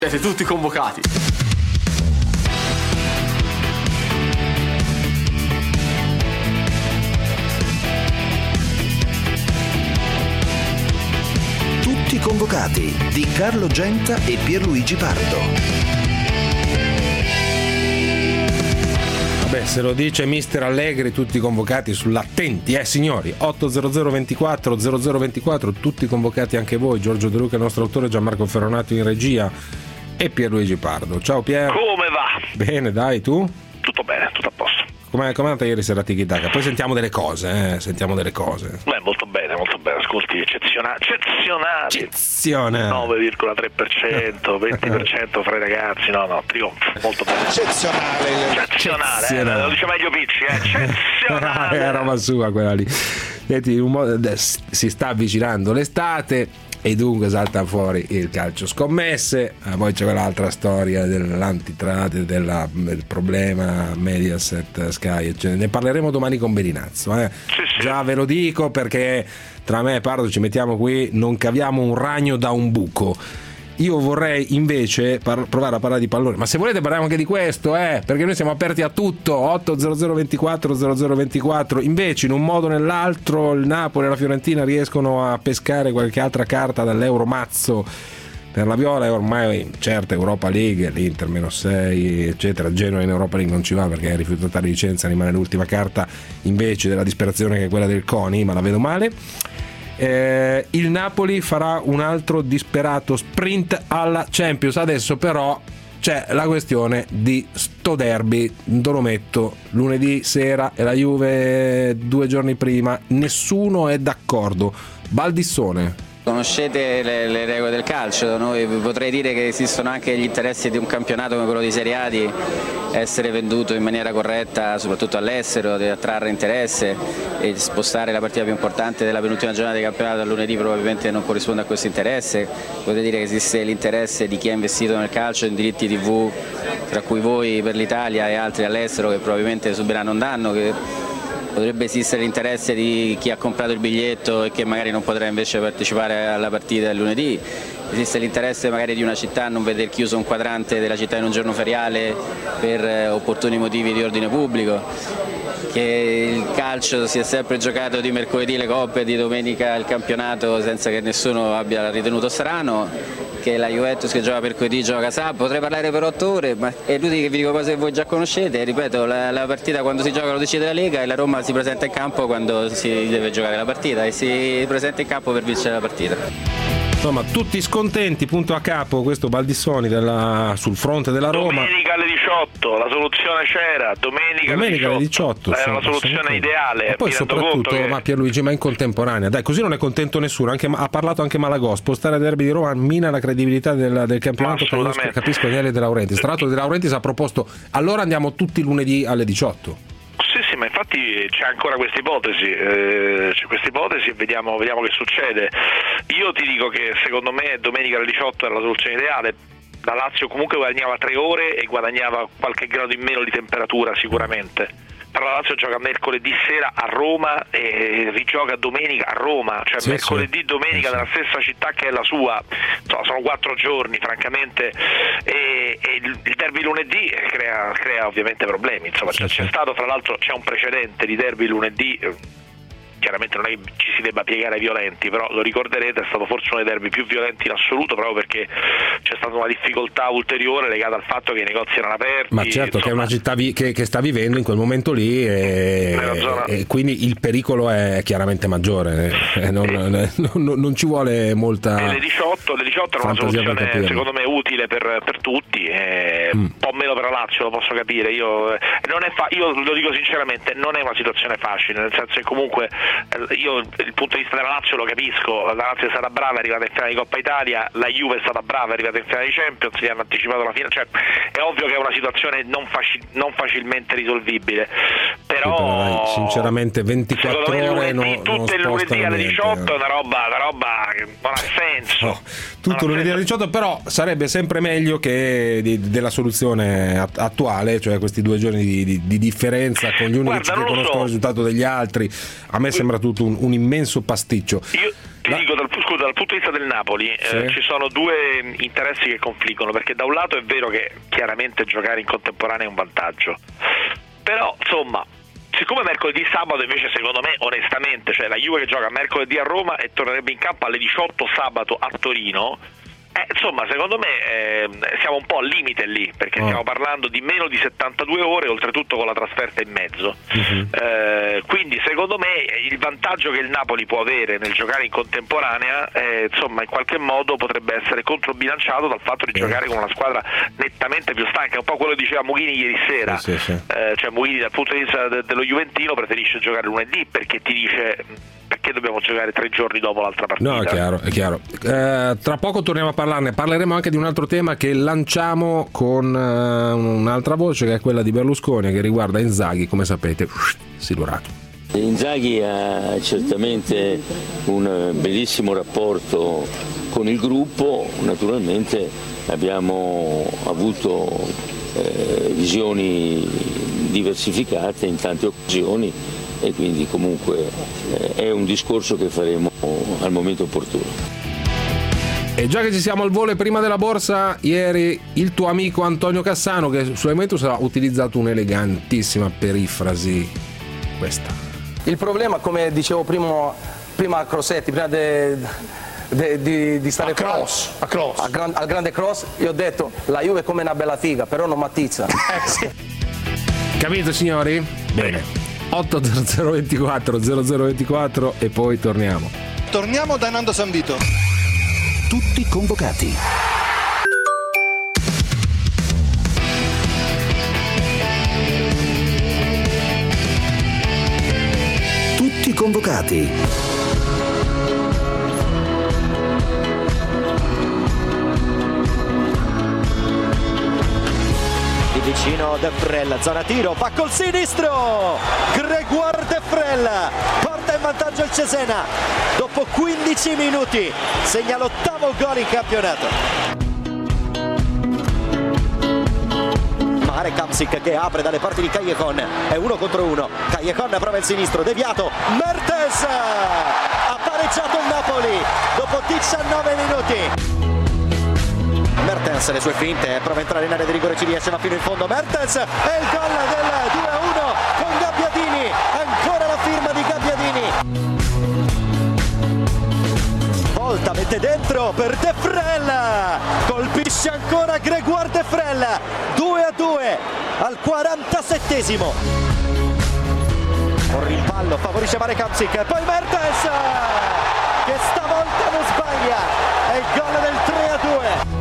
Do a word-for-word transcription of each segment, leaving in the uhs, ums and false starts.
Siete tutti convocati. Tutti convocati di Carlo Genta e Pierluigi Pardo. Beh, se lo dice mister Allegri, tutti convocati sull'attenti, eh signori. otto zero zero ventiquattro zero zero ventiquattro, tutti convocati anche voi. Giorgio De Luca, il nostro autore, Gianmarco Ferronato in regia e Pierluigi Pardo. Ciao Pier. Come va? Bene, dai, tu? Tutto bene, tutto a posto. Com'è, com'è andata ieri sera Tiki Taka? Poi sentiamo delle cose, eh, sentiamo delle cose. Beh, molto bene, molto bene. Ascolti, eccezionali. Eccezionali. Eccezionale. nove virgola tre per cento, venti per cento fra i ragazzi. No, no, trionfo, molto bene. Eccezionale. Eccezionale, eh, lo dice meglio Picci, eh. Eccezionale. È roba sua quella lì. Senti, un modo, si sta avvicinando l'estate e dunque salta fuori il calcio scommesse. Ah, poi c'è quell'altra storia dell'antitrade, della, del problema Mediaset, Sky, eccetera. Ne parleremo domani con Berinazzo, eh. Sì, sì. Già ve lo dico, perché tra me e Pardo ci mettiamo qui, non caviamo un ragno da un buco. Io vorrei invece par- provare a parlare di pallone, ma se volete parliamo anche di questo, eh, perché noi siamo aperti a tutto. Otto zero zero ventiquattro zero zero ventiquattro. Invece in un modo o nell'altro il Napoli e la Fiorentina riescono a pescare qualche altra carta dall'euro mazzo per la Viola, e ormai certo Europa League, l'Inter meno sei eccetera. Genoa in Europa League non ci va perché è rifiutata la licenza, rimane l'ultima carta invece della disperazione, che è quella del CONI, ma la vedo male. Eh, il Napoli farà un altro disperato sprint alla Champions. Adesso però c'è la questione di sto derby, lo metto lunedì sera e la Juve due giorni prima, nessuno è d'accordo. Baldissone. Conoscete le, le regole del calcio, noi potrei dire che esistono anche gli interessi di un campionato come quello di Serie A di essere venduto in maniera corretta soprattutto all'estero, di attrarre interesse, e spostare la partita più importante della penultima giornata di campionato a lunedì probabilmente non corrisponde a questo interesse. Potete dire che esiste l'interesse di chi ha investito nel calcio in diritti tivù, tra cui voi per l'Italia e altri all'estero che probabilmente subiranno un danno, che potrebbe esistere l'interesse di chi ha comprato il biglietto e che magari non potrà invece partecipare alla partita del lunedì. Esiste l'interesse magari di una città a non vedere chiuso un quadrante della città in un giorno feriale per opportuni motivi di ordine pubblico. Che il calcio si è sempre giocato di mercoledì le coppe, di domenica il campionato senza che nessuno abbia ritenuto strano, che la Juventus che gioca mercoledì gioca sabato. Potrei parlare per otto ore, ma è inutile che vi dico cose che voi già conoscete. Ripeto, la, la partita quando si gioca lo decide la Lega e la Roma si presenta in campo quando si deve giocare la partita e si presenta in campo per vincere la partita. Insomma, tutti scontenti, punto a capo questo Baldissoni della, sul fronte della Roma. Domenica alle diciotto, la soluzione c'era, domenica, domenica alle diciotto. Era Sono, la soluzione sono ideale. e poi mi rendo soprattutto, conto che... ma Pierluigi, ma in contemporanea, dai, così non è contento nessuno, anche, ha parlato anche Malagò, spostare il derby di Roma mina la credibilità del, del campionato. Capisco, capisco Daniele De Laurentiis. Tra l'altro De Laurentiis ha proposto, allora andiamo tutti lunedì alle diciotto. Sì, sì, ma infatti c'è ancora questa ipotesi, eh, c'è questa ipotesi e vediamo, vediamo che succede. Io ti dico che secondo me domenica alle diciotto era la soluzione ideale. La Lazio comunque guadagnava tre ore e guadagnava qualche grado in meno di temperatura sicuramente. Però la Lazio gioca mercoledì sera a Roma e rigioca domenica a Roma, cioè sì, mercoledì, sì. domenica sì, nella stessa città che è la sua. Insomma, sono quattro giorni francamente, e, e il, il derby lunedì crea, crea ovviamente problemi. Insomma, sì, c'è, sì. c'è stato, tra l'altro c'è un precedente di derby lunedì. Chiaramente non è che ci si debba piegare ai violenti, però lo ricorderete, è stato forse uno dei derby più violenti in assoluto, proprio perché c'è stata una difficoltà ulteriore legata al fatto che i negozi erano aperti. Ma certo, insomma, che è una città vi- che, che sta vivendo in quel momento lì e, e quindi il pericolo è chiaramente maggiore, e non, e, non, non ci vuole molta. E le diciotto, le diciotto è una soluzione secondo me utile per, per tutti, eh, mm. un po' meno per la Lazio, lo posso capire. Io, non è fa- io lo dico sinceramente, non è una situazione facile, nel senso che comunque io il punto di vista della Lazio lo capisco. La Lazio è stata brava, è arrivata in finale di Coppa Italia, la Juve è stata brava, è arrivata in finale di Champions, gli hanno anticipato la fine, cioè è ovvio che è una situazione non, faci- non facilmente risolvibile, però, sì, però dai, sinceramente ventiquattro ore lunedì, non, tutte non il lunedì alle diciotto eh. è una roba, una roba che non ha senso. No, tutto lunedì alle diciotto, però sarebbe sempre meglio che di, della soluzione attuale, cioè questi due giorni di, di, di differenza con gli unici Guarda, che conoscono so. il risultato degli altri. A me sembra tutto un, un immenso pasticcio. Io ti ti dico, dal, scusa, dal punto di vista del Napoli sì. eh, ci sono due interessi che confliggono, perché da un lato è vero che chiaramente giocare in contemporanea è un vantaggio, però insomma siccome mercoledì sabato invece secondo me onestamente, cioè la Juve che gioca mercoledì a Roma e tornerebbe in campo alle diciotto sabato a Torino, Eh, insomma secondo me eh, siamo un po' al limite lì, perché oh. stiamo parlando di meno di settantadue ore, oltretutto con la trasferta in mezzo. Uh-huh. eh, quindi secondo me il vantaggio che il Napoli può avere nel giocare in contemporanea eh, insomma in qualche modo potrebbe essere controbilanciato dal fatto di uh-huh. giocare con una squadra nettamente più stanca, un po' quello che diceva Mughini ieri sera. Sì, sì, sì. Eh, cioè Mughini dal punto di vista de- dello Juventino preferisce giocare lunedì, perché ti dice perché dobbiamo giocare tre giorni dopo l'altra partita. No, è chiaro, è chiaro. Eh, tra poco torniamo a parlarne, parleremo anche di un altro tema che lanciamo con uh, un'altra voce, che è quella di Berlusconi, che riguarda Inzaghi, come sapete, silurato. Inzaghi ha certamente un bellissimo rapporto con il gruppo, naturalmente abbiamo avuto eh, visioni diversificate in tante occasioni, e quindi comunque eh, è un discorso che faremo al momento opportuno. E già che ci siamo al volo, prima della borsa, ieri il tuo amico Antonio Cassano, che su Juventus ha utilizzato un'elegantissima perifrasi, questa. Il problema, come dicevo prima, prima a Crossetti, prima de, de, di, di stare a cross, a cross. A gran, al grande cross, io ho detto la Juve è come una bella figa, però non mattizza. Eh, sì. Capito signori? Bene. otto zero zero ventiquattro zero zero ventiquattro e poi torniamo. Torniamo da Nando Sanvito. Tutti convocati. Tutti convocati. Vicino De Frel, zona tiro, va col sinistro, Grégoire De Frel porta in vantaggio il Cesena, dopo quindici minuti segna l'ottavo gol in campionato. Marek Hamsik che apre dalle parti di Callejon, è uno contro uno, Callejon prova il sinistro, deviato, Mertens ha pareggiato il Napoli dopo diciannove minuti. Mertens, le sue finte, prova a entrare in area di rigore, ci riesce, va fino in fondo Mertens, e il gol del due a uno con Gabbiadini, ancora la firma di Gabbiadini. Volta, mette dentro per De Frel, colpisce ancora Grégoire De Frel, due a due al quarantasettesimo. Un rimpallo, favorisce Marek Hamsik, poi Mertens che stavolta non sbaglia, è il gol del tre a due.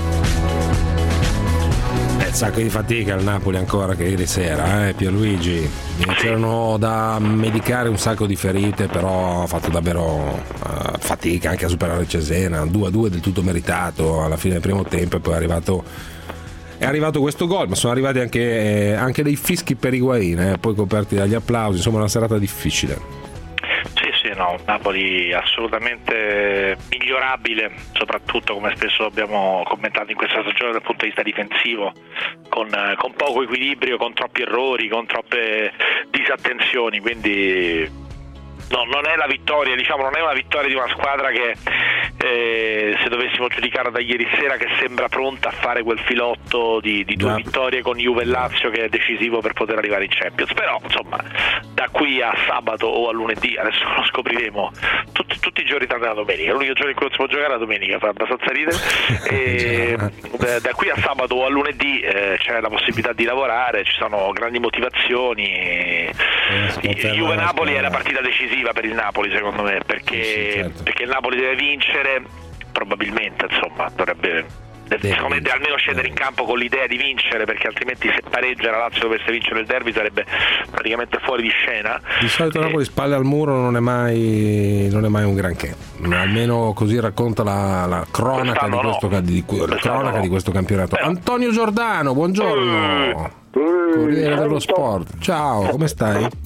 Un sacco di fatica al Napoli ancora, che ieri sera, eh, Pierluigi. C'erano da medicare un sacco di ferite, però ha fatto davvero uh, fatica anche a superare il Cesena. due a due del tutto meritato alla fine del primo tempo, e poi è arrivato, è arrivato questo gol, ma sono arrivati anche, eh, anche dei fischi per Higuaín, eh, poi coperti dagli applausi. Insomma, una serata difficile. No, Napoli assolutamente migliorabile, soprattutto come spesso abbiamo commentato in questa stagione dal punto di vista difensivo, con, con poco equilibrio, con troppi errori, con troppe disattenzioni, quindi no, non è la vittoria, diciamo, non è una vittoria di una squadra che eh, se dovessimo giudicare da ieri sera, che sembra pronta a fare quel filotto di, di due no. vittorie con Juve e Lazio che è decisivo per poter arrivare in Champions. Però insomma, da qui a sabato o a lunedì, adesso lo scopriremo, tutti, tutti i giorni tranne la domenica, l'unico giorno in cui non si può giocare è la domenica, fa abbastanza ridere. E da, da qui a sabato o a lunedì eh, c'è la possibilità di lavorare, ci sono grandi motivazioni. Eh, Juve Napoli è la partita decisiva per il Napoli, secondo me, perché, sì, certo. perché il Napoli deve vincere, probabilmente, insomma, dovrebbe, deve deve almeno scendere in campo con l'idea di vincere, perché altrimenti se pareggia la Lazio dovesse vincere il derby sarebbe praticamente fuori di scena. Di solito e... Napoli spalle al muro non è mai, non è mai un granché, almeno così racconta la, la cronaca, di questo, no. di, la cronaca no. di questo campionato. Però... Antonio Giordano, buongiorno. Uh, Corriere dello Sport, ciao, come stai?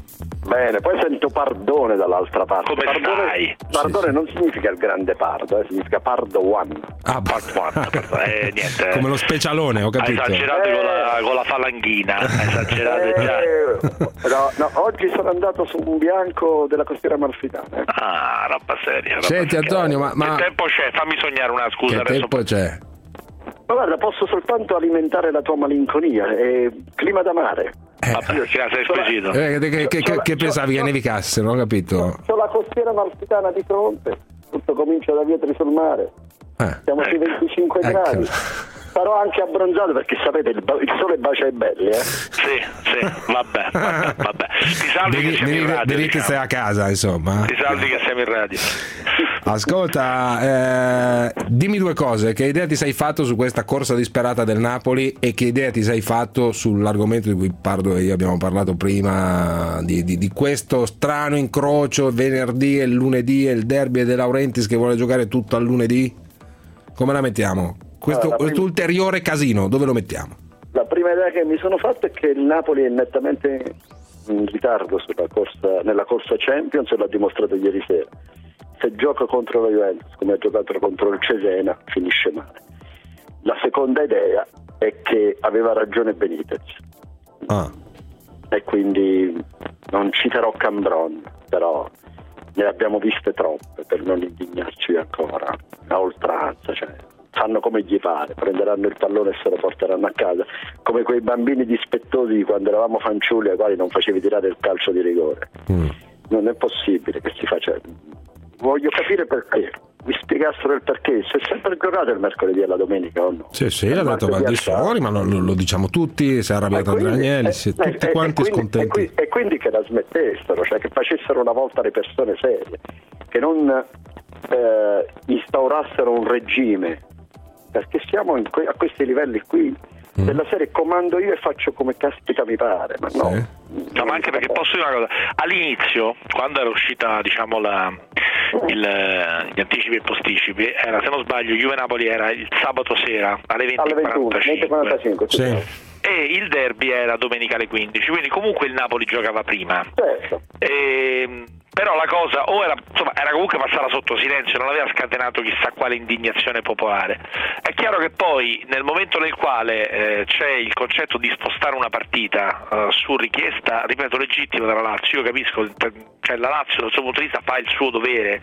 Bene, poi sento Pardone dall'altra parte. Come Pardone, stai? Pardone Sì, non significa il grande Pardo, eh, significa Pardo One. Ah, Part one, part one. Eh, niente, come lo specialone, ho hai capito. esagerato Eh. con, la, con la falanghina, hai esagerato già. Eh, no, no, oggi sono andato su un bianco della costiera amalfitana. eh. Ah, roba seria. Roba Senti, seria. Antonio, ma- ma- Che tempo c'è? Fammi sognare una scusa Che adesso. tempo c'è? Ma guarda, posso soltanto alimentare la tua malinconia. È clima da mare. Vabbè, ci sei squisito. Eh, che, che- che- Sola- che pensavi che sola- nevicasse? Non ho capito. C'ho la costiera amalfitana di fronte. Tutto comincia da Vietri sul mare. Eh. Siamo sui venticinque Ecco. gradi. Sarò anche abbronzato perché sapete il, ba- il sole bacia i belli, eh. Sì, sì, vabbè, vabbè, vabbè. Ti salvi Devi, che siamo in devi, radio. devi che diciamo. stai a casa, insomma. Ti salvi che siamo in radio. Ascolta, eh, dimmi due cose. Che idea ti sei fatto su questa corsa disperata del Napoli e che idea ti sei fatto sull'argomento di cui Pardo e io abbiamo parlato prima, di, di, di questo strano incrocio venerdì e lunedì e il derby De Laurentiis che vuole giocare tutto al lunedì? Come la mettiamo? Questo, Allora, questo prima- ulteriore casino, dove lo mettiamo? La prima idea che mi sono fatta è che il Napoli è nettamente in ritardo sulla corsa, nella corsa Champions, e l'ha dimostrato ieri sera. Se gioca contro la Juventus come ha giocato contro il Cesena finisce male. La seconda idea è che aveva ragione Benitez Ah, e quindi non citerò Cambron, però ne abbiamo viste troppe per non indignarci ancora a oltranza, cioè fanno come gli pare, prenderanno il pallone e se lo porteranno a casa, come quei bambini dispettosi di quando eravamo fanciulli ai quali non facevi tirare il calcio di rigore. mm. Non è possibile che si faccia. Voglio capire perché, mi spiegassero il perché. Si è sempre giocato il mercoledì e la domenica o no? Sì, sì, l'ha detto Baldissori, ma lo, lo- lo diciamo tutti, si è arrabbiato E quindi- Andrea Agnelli, eh, sì, eh, tutti eh, quanti e quindi- scontenti. E, qui- e quindi che la smettessero, cioè che facessero una volta le persone serie, che non eh, instaurassero un regime, perché siamo in que- a questi livelli qui Mm. della serie comando io e faccio come caspita mi pare, ma no. Sì. No, ma anche perché posso dire una cosa, all'inizio, quando era uscita diciamo la, il, gli anticipi e posticipi, era, se non sbaglio, Juve-Napoli era il sabato sera alle venti Alle e ventuno, venti e quarantacinque quarantacinque, sì. Sì. e il derby era domenica alle quindici, quindi comunque il Napoli giocava prima. Certo. E, però la cosa o era, insomma, era comunque passata sotto silenzio, non aveva scatenato chissà quale indignazione popolare. È chiaro che poi nel momento nel quale eh, c'è il concetto di spostare una partita eh, su richiesta, ripeto, legittima dalla Lazio, io capisco, cioè la Lazio dal suo punto di vista fa il suo dovere,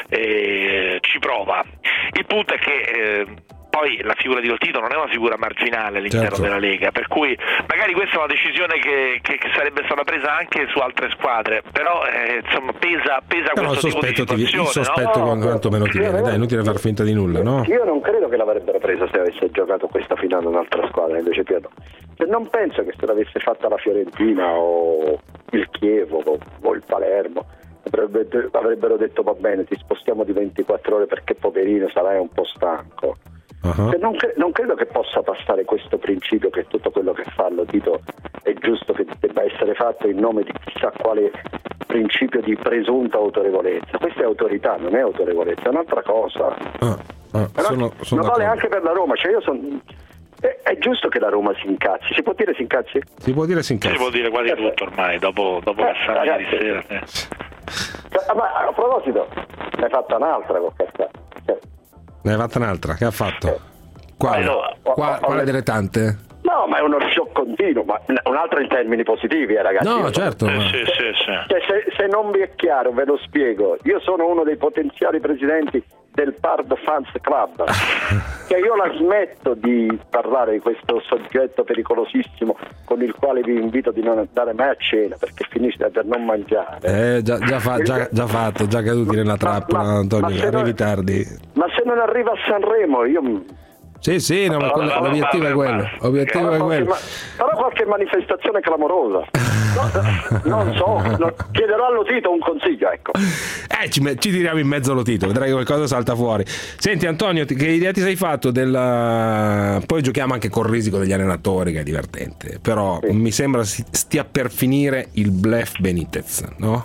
eh, ci prova. Il punto è che eh, poi la figura di Lotito non è una figura marginale all'interno Certo. della Lega, per cui magari questa è una decisione che, che, che sarebbe stata presa anche su altre squadre, però eh, insomma pesa, pesa Però il questo tipo di sospetto, ti, il situazione, sospetto no? quanto- quantomeno ti viene, dai, è inutile far finta di nulla, no? Io non credo che l'avrebbero presa se avesse giocato questa finale un'altra squadra, invece Piero. Cioè, non penso che se l'avesse fatta la Fiorentina o il Chievo o, o il Palermo avrebbe- avrebbero detto va bene, ti spostiamo di ventiquattro ore perché poverino sarai un po' stanco. Uh-huh. Cioè, non, cre- non credo che possa passare questo principio che tutto quello che fa Lotito è giusto che debba essere fatto in nome di chissà quale principio di presunta autorevolezza. Questa è autorità, non è autorevolezza, è un'altra cosa. Ah, ah, Però sono, sono ma vale d'accordo. anche per la Roma, cioè io son- è, è giusto che la Roma si incazzi, si può dire si incazzi? Si può dire si Si incazza. può dire quasi tutto ormai, dopo, dopo Eh, Cassano ieri ragazzi. sera. eh. Cioè, ma a proposito, ne hai fatta un'altra con Cassano. Cioè, Ne hai fatta un'altra, che ha fatto? Quale? Allora, Qua- ho- ho- quale ho- delle tante? no, ma è uno shock continuo, ma un altro in termini positivi, eh, ragazzi. No, Io- certo. Sì, ma- sì, sì, sì. Cioè, se, se non vi è chiaro, ve lo spiego. Io sono uno dei potenziali presidenti del Pardo Fans Club. Che io la smetto di parlare di questo soggetto pericolosissimo con il quale vi invito di non andare mai a cena perché finisce per non mangiare. Eh, già, già, fa- già- già fatto, già caduti nella trappola, ma- Antonio, ma se arrivi non- tardi. Ma se non arriva a Sanremo, io. Sì, sì, no, ma quello- Allora, l'obiettivo è quello. basta. L'obiettivo è Però qualche, quello. ma- però qualche manifestazione clamorosa. No, non so, no, chiederò a Lotito un consiglio, ecco. Eh, ci, me- ci tiriamo in mezzo allo titolo, vedrai che qualcosa salta fuori. Senti Antonio, ti- che idea ti sei fatto della... Poi giochiamo anche col risico degli allenatori, che è divertente, però Sì. mi sembra si- stia per finire il bluff Benitez, no?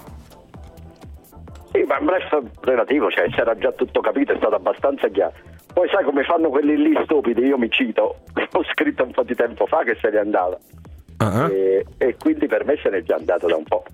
Sì, ma un blef relativo, cioè c'era già tutto capito, è stato abbastanza chiaro. Poi sai come fanno quelli lì stupidi, io mi cito, ho scritto un po' di tempo fa che se n'è andata. Ah, ah. E, e quindi per me se n'è già andato da un po'.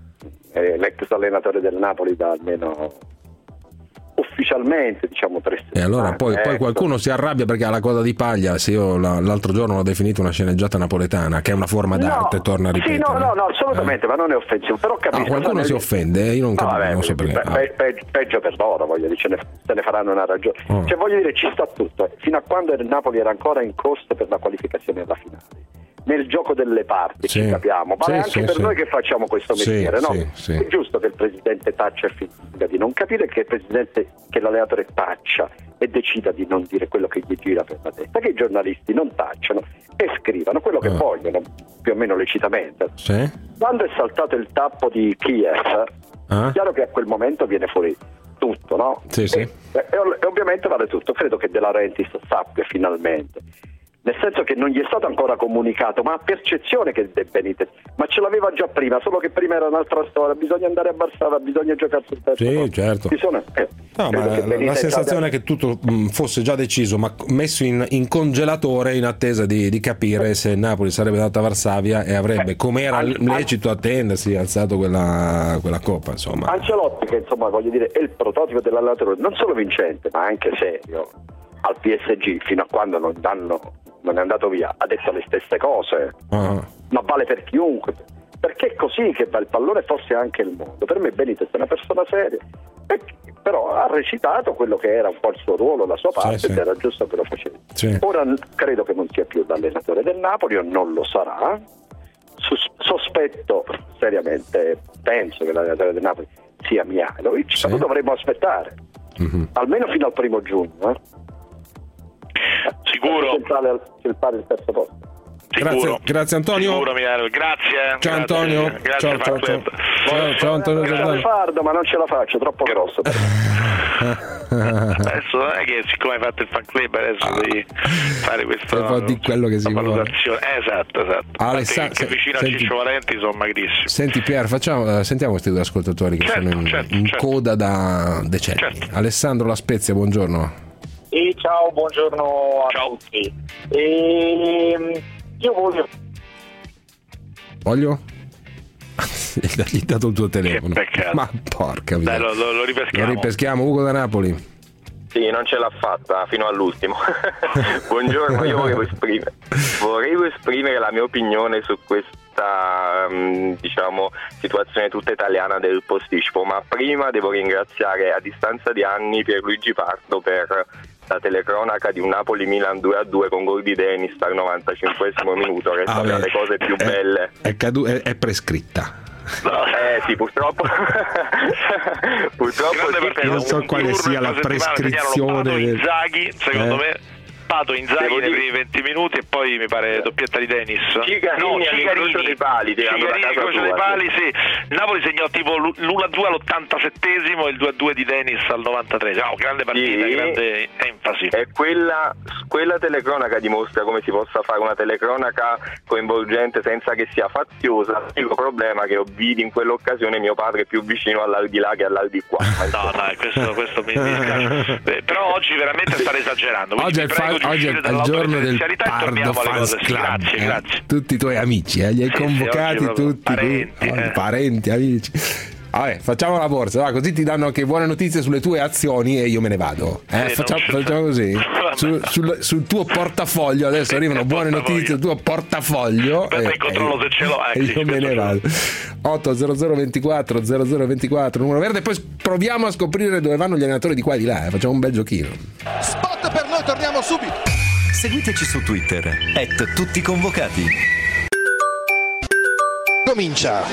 è l'ex allenatore del Napoli da almeno ufficialmente, diciamo, tre E allora poi, ecco. poi qualcuno si arrabbia perché ha la coda di paglia. Se io la, l'altro giorno l'ho definito una sceneggiata napoletana, che è una forma d'arte, no, torna a ripetere. Sì, no, no, no, assolutamente, eh. ma non è offensivo. Però capisco. Ah, qualcuno nel... si offende, io non capisco. No, vabbè, non so perché. pe- pe- pe- peggio per loro, voglio dire, ce ne, se ne faranno una ragione. Oh. Cioè, voglio dire, ci sta tutto. Fino a quando il Napoli era ancora in corsa per la qualificazione alla finale. Nel gioco delle parti, sì. ci capiamo, ma sì, è anche sì, per sì. noi che facciamo questo Sì, mestiere, no? sì, sì. È giusto che il presidente taccia e finga di non capire, che il presidente, che l'allenatore taccia e decida di non dire quello che gli gira per la testa, che i giornalisti non tacciano e scrivano quello che Ah. vogliono, più o meno lecitamente. Sì? Quando è saltato il tappo di Kiev, Ah? è chiaro che a quel momento viene fuori tutto, no? Sì, sì. E, e, e ovviamente vale tutto. Credo che De Laurentiis sappia finalmente, nel senso che non gli è stato ancora comunicato, ma ha percezione che De Benitez, ma ce l'aveva già prima, solo che prima era un'altra storia, bisogna andare a Varsavia, bisogna giocare sul terzo Sì, posto. certo. Ci sono, eh, No, ma credo che la, Benitez la sensazione abbia- è che tutto mh, fosse già deciso, ma messo in, in congelatore in attesa di, di capire se il Napoli sarebbe andato a Varsavia e avrebbe, Eh, come era an- lecito attendersi, alzato quella, quella coppa, insomma. Ancelotti, che insomma voglio dire è il prototipo dell'allenatore non solo vincente ma anche serio, al P S G fino a quando non danno non è andato via, ha detto le stesse cose, Ah. ma vale per chiunque, perché è così che va il pallone, forse anche il mondo. Per me Benitez è una persona seria, e, però ha recitato quello che era un po' il suo ruolo, la sua parte, Sì, sì. ed era giusto che lo facesse. Sì. Ora n- credo che non sia più l'allenatore del Napoli, o non lo sarà. Sus- sospetto seriamente, penso che l'allenatore del Napoli sia Mihajlovic, Sì. ma lo dovremmo aspettare Mhm. almeno fino al primo giugno, eh. Sicuro. Centrale al centrale il terzo posto. Grazie, Sicuro. grazie Antonio. Sicuro, Milano. Grazie. eh. Ciao Grazie. Antonio. Grazie, Ciao, Fan ciao, Club. ciao. Ciao, ciao Antonio Grazie Giordano. al fardo, ma non ce la faccio, troppo grosso per me. Adesso non è che siccome hai fatto il fan club adesso devi fare questa Si può dire quello che si vuole. valutazione. Esatto, esatto. Alessa- Infatti, che se- vicino senti- a Ciccio Valenti sono magrissimi. Senti Pier, facciamo, eh, sentiamo questi due ascoltatori che Certo, sono in, certo, in certo. coda da decenni. Certo. Alessandro La Spezia, buongiorno. E ciao, buongiorno a Ciao. tutti. E, io voglio Voglio? Gli hai dato il tuo telefono. Che peccato. Ma porca Dai, miseria. lo, lo, lo ripeschiamo. Lo ripeschiamo, Ugo da Napoli. Sì, non ce l'ha fatta fino all'ultimo. Buongiorno, io volevo esprimere, volevo esprimere la mia opinione su questa mh, diciamo situazione tutta italiana del posticipo, ma prima devo ringraziare a distanza di anni Pierluigi Pardo per la telecronaca di un Napoli-Milan due a due con gol di Dennis al novantacinquesesimo minuto, che è Ah, stata beh, le cose più è- belle. È, cadu- è, è prescritta. No. Eh sì, purtroppo purtroppo Grande sì, partita, non so un quale turno sia in la una settimana, prescrizione segnalano Pato del- Inzaghi, secondo Eh. me Pato Inzaghi Devo nei dire- primi venti minuti e poi mi pare doppietta di Dennis. Cigarini all'incrocio dei pali, tirando da Cigarini casa all'incrocio dei tua, pali, sì. Napoli segnò tipo l'uno a due all'ottantasettesimo e il due a due di Dennis al novantatreesimo. Oh, grande partita, Sì. grande enfasi. E quella, quella telecronaca dimostra come si possa fare una telecronaca coinvolgente senza che sia faziosa. Il problema è che ho vidi in quell'occasione mio padre più vicino all'aldilà che all'aldiquà. No, no, questo, questo mi dispiace. Eh, Però oggi veramente stare esagerando. quindi Oggi è vi il, prego fa- di oggi è uscire il giorno del dall'autoreferenzialità e Pardo torniamo alle Fans cose. Sì, Club. grazie, eh. grazie. Tutti i tuoi amici, eh, li hai Sì, sì, convocati oggi proprio tutti. parenti, tu- eh. parenti, amici. Vabbè, facciamo la borsa, va, così ti danno anche buone notizie sulle tue azioni e io me ne vado. Eh, Sì, facciamo, non c'è- facciamo così. Vabbè. Sul, sul- sul tuo portafoglio adesso arrivano buone portafoglio. notizie, il tuo portafoglio. Aspetta che controllo se ce l'ho, eh, e sì, io me questo ne ce l'ho. vado. otto zero zero ventiquattro zero zero ventiquattro numero verde, poi proviamo a scoprire dove vanno gli allenatori di qua e di là, eh. Facciamo un bel giochino. Spot per noi, torniamo subito. Seguiteci su Twitter, at tutti convocati. Comincia.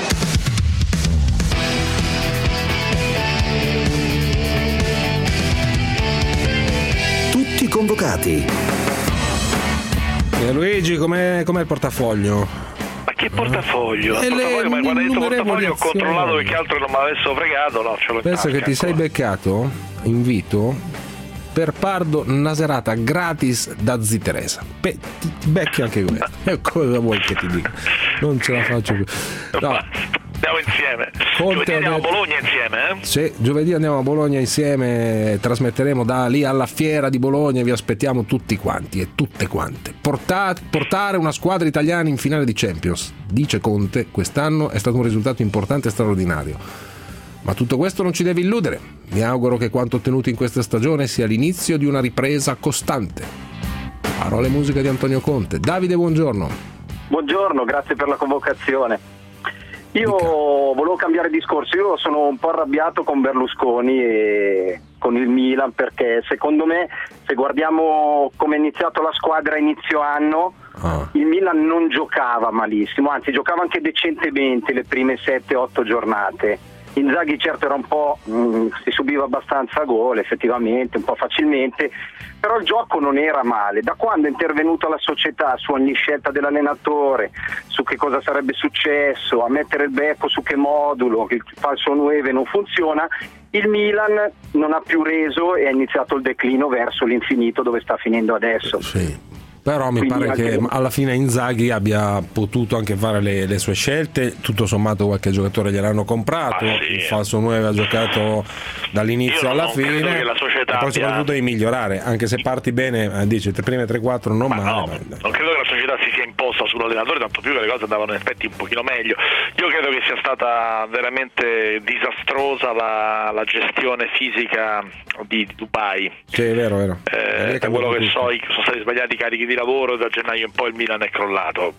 Tutti convocati. E Luigi, com'è, com'è il portafoglio? Ma che portafoglio? E Il le portafoglio, ma quando hai detto innumerevoli portafoglio ho azioni. controllato che altro non mi avessero fregato, no, ce l'ho in Penso tasca che ti sei ancora. beccato, invito, per Pardo una serata gratis da Zi Teresa. Be- ti becchi anche questo. E cosa vuoi che ti dica? Non ce la faccio più. No. Andiamo insieme. Conte giovedì andiamo detto... a Bologna insieme, eh? Sì, giovedì andiamo a Bologna insieme, trasmetteremo da lì alla fiera di Bologna, vi aspettiamo tutti quanti e tutte quante. Portate, portare una squadra italiana in finale di Champions, dice Conte, quest'anno è stato un risultato importante e straordinario. Ma tutto questo non ci deve illudere. Mi auguro che quanto ottenuto in questa stagione sia l'inizio di una ripresa costante. Parole e musica di Antonio Conte. Davide, buongiorno. Buongiorno, grazie per la convocazione. Io volevo cambiare discorso, io sono un po' arrabbiato con Berlusconi e con il Milan, perché secondo me, se guardiamo come è iniziato la squadra a inizio anno, ah. il Milan non giocava malissimo, anzi giocava anche decentemente le prime sette otto giornate. Inzaghi certo era un po', mh, si subiva abbastanza gol effettivamente, un po' facilmente, però il gioco non era male. Da quando è intervenuta la società su ogni scelta dell'allenatore, su che cosa sarebbe successo, a mettere il becco su che modulo, che il falso nueve non funziona, il Milan non ha più reso e ha iniziato il declino verso l'infinito dove sta finendo adesso. Sì. Però mi Quindi pare anche... che alla fine Inzaghi abbia potuto anche fare le, le sue scelte, tutto sommato qualche giocatore gliel'hanno comprato, ah, sì. il falso nueve ha giocato dall'inizio Io alla non fine, credo che la società e poi abbia... soprattutto di migliorare, anche se parti bene, dici tre prime tre quattro non ma male. No, ma... non credo che la società si sia imposta sull'allenatore, tanto più che le cose andavano in effetti un pochino meglio. Io credo che sia stata veramente disastrosa la, la gestione fisica di Dubai. Sì, è vero, vero. Eh, da quello che so sono stati sbagliati i carichi di lavoro, da gennaio in poi il Milan è crollato.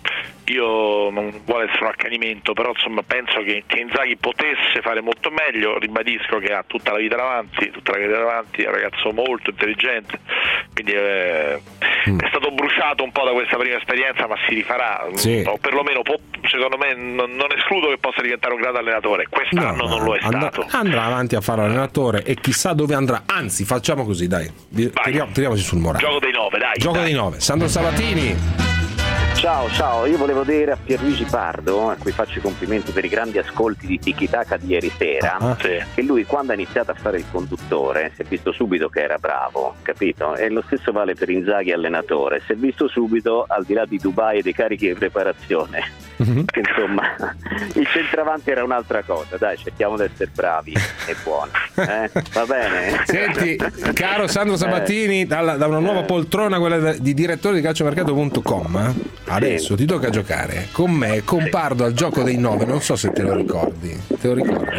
Io non vuole essere un accanimento, però insomma penso che, che Inzaghi potesse fare molto meglio. Ribadisco che ha tutta la vita davanti, tutta la vita davanti, è un ragazzo molto intelligente, quindi è, mm. è stato bruciato un po' da questa prima esperienza, ma si rifarà, sì. o perlomeno può, secondo me non, non escludo che possa diventare un grande allenatore. Quest'anno no, non lo è andrà, stato. Andrà avanti a fare allenatore e chissà dove andrà. Anzi, facciamo così, dai, tiriamo, tiriamoci sul morale. Gioco dei nove, dai. Gioco dai. dei nove. Sandro Sabatini. Ciao, ciao, io volevo dire a Pierluigi Pardo, a cui faccio i complimenti per i grandi ascolti di Tiki Taka di ieri sera, ah, sì. che lui quando ha iniziato a fare il conduttore si è visto subito che era bravo, capito? E lo stesso vale per Inzaghi allenatore, si è visto subito, al di là di Dubai e dei carichi di preparazione, mm-hmm. che insomma il centravanti era un'altra cosa, dai, cerchiamo di essere bravi e buoni, eh? Va bene? Senti, caro Sandro Sabatini, eh. dalla, da una nuova poltrona, quella di direttore di calciomercato punto com, eh? Adesso sì. ti tocca giocare con me, con Pardo al gioco dei nove, non so se te lo ricordi. Te lo ricordi?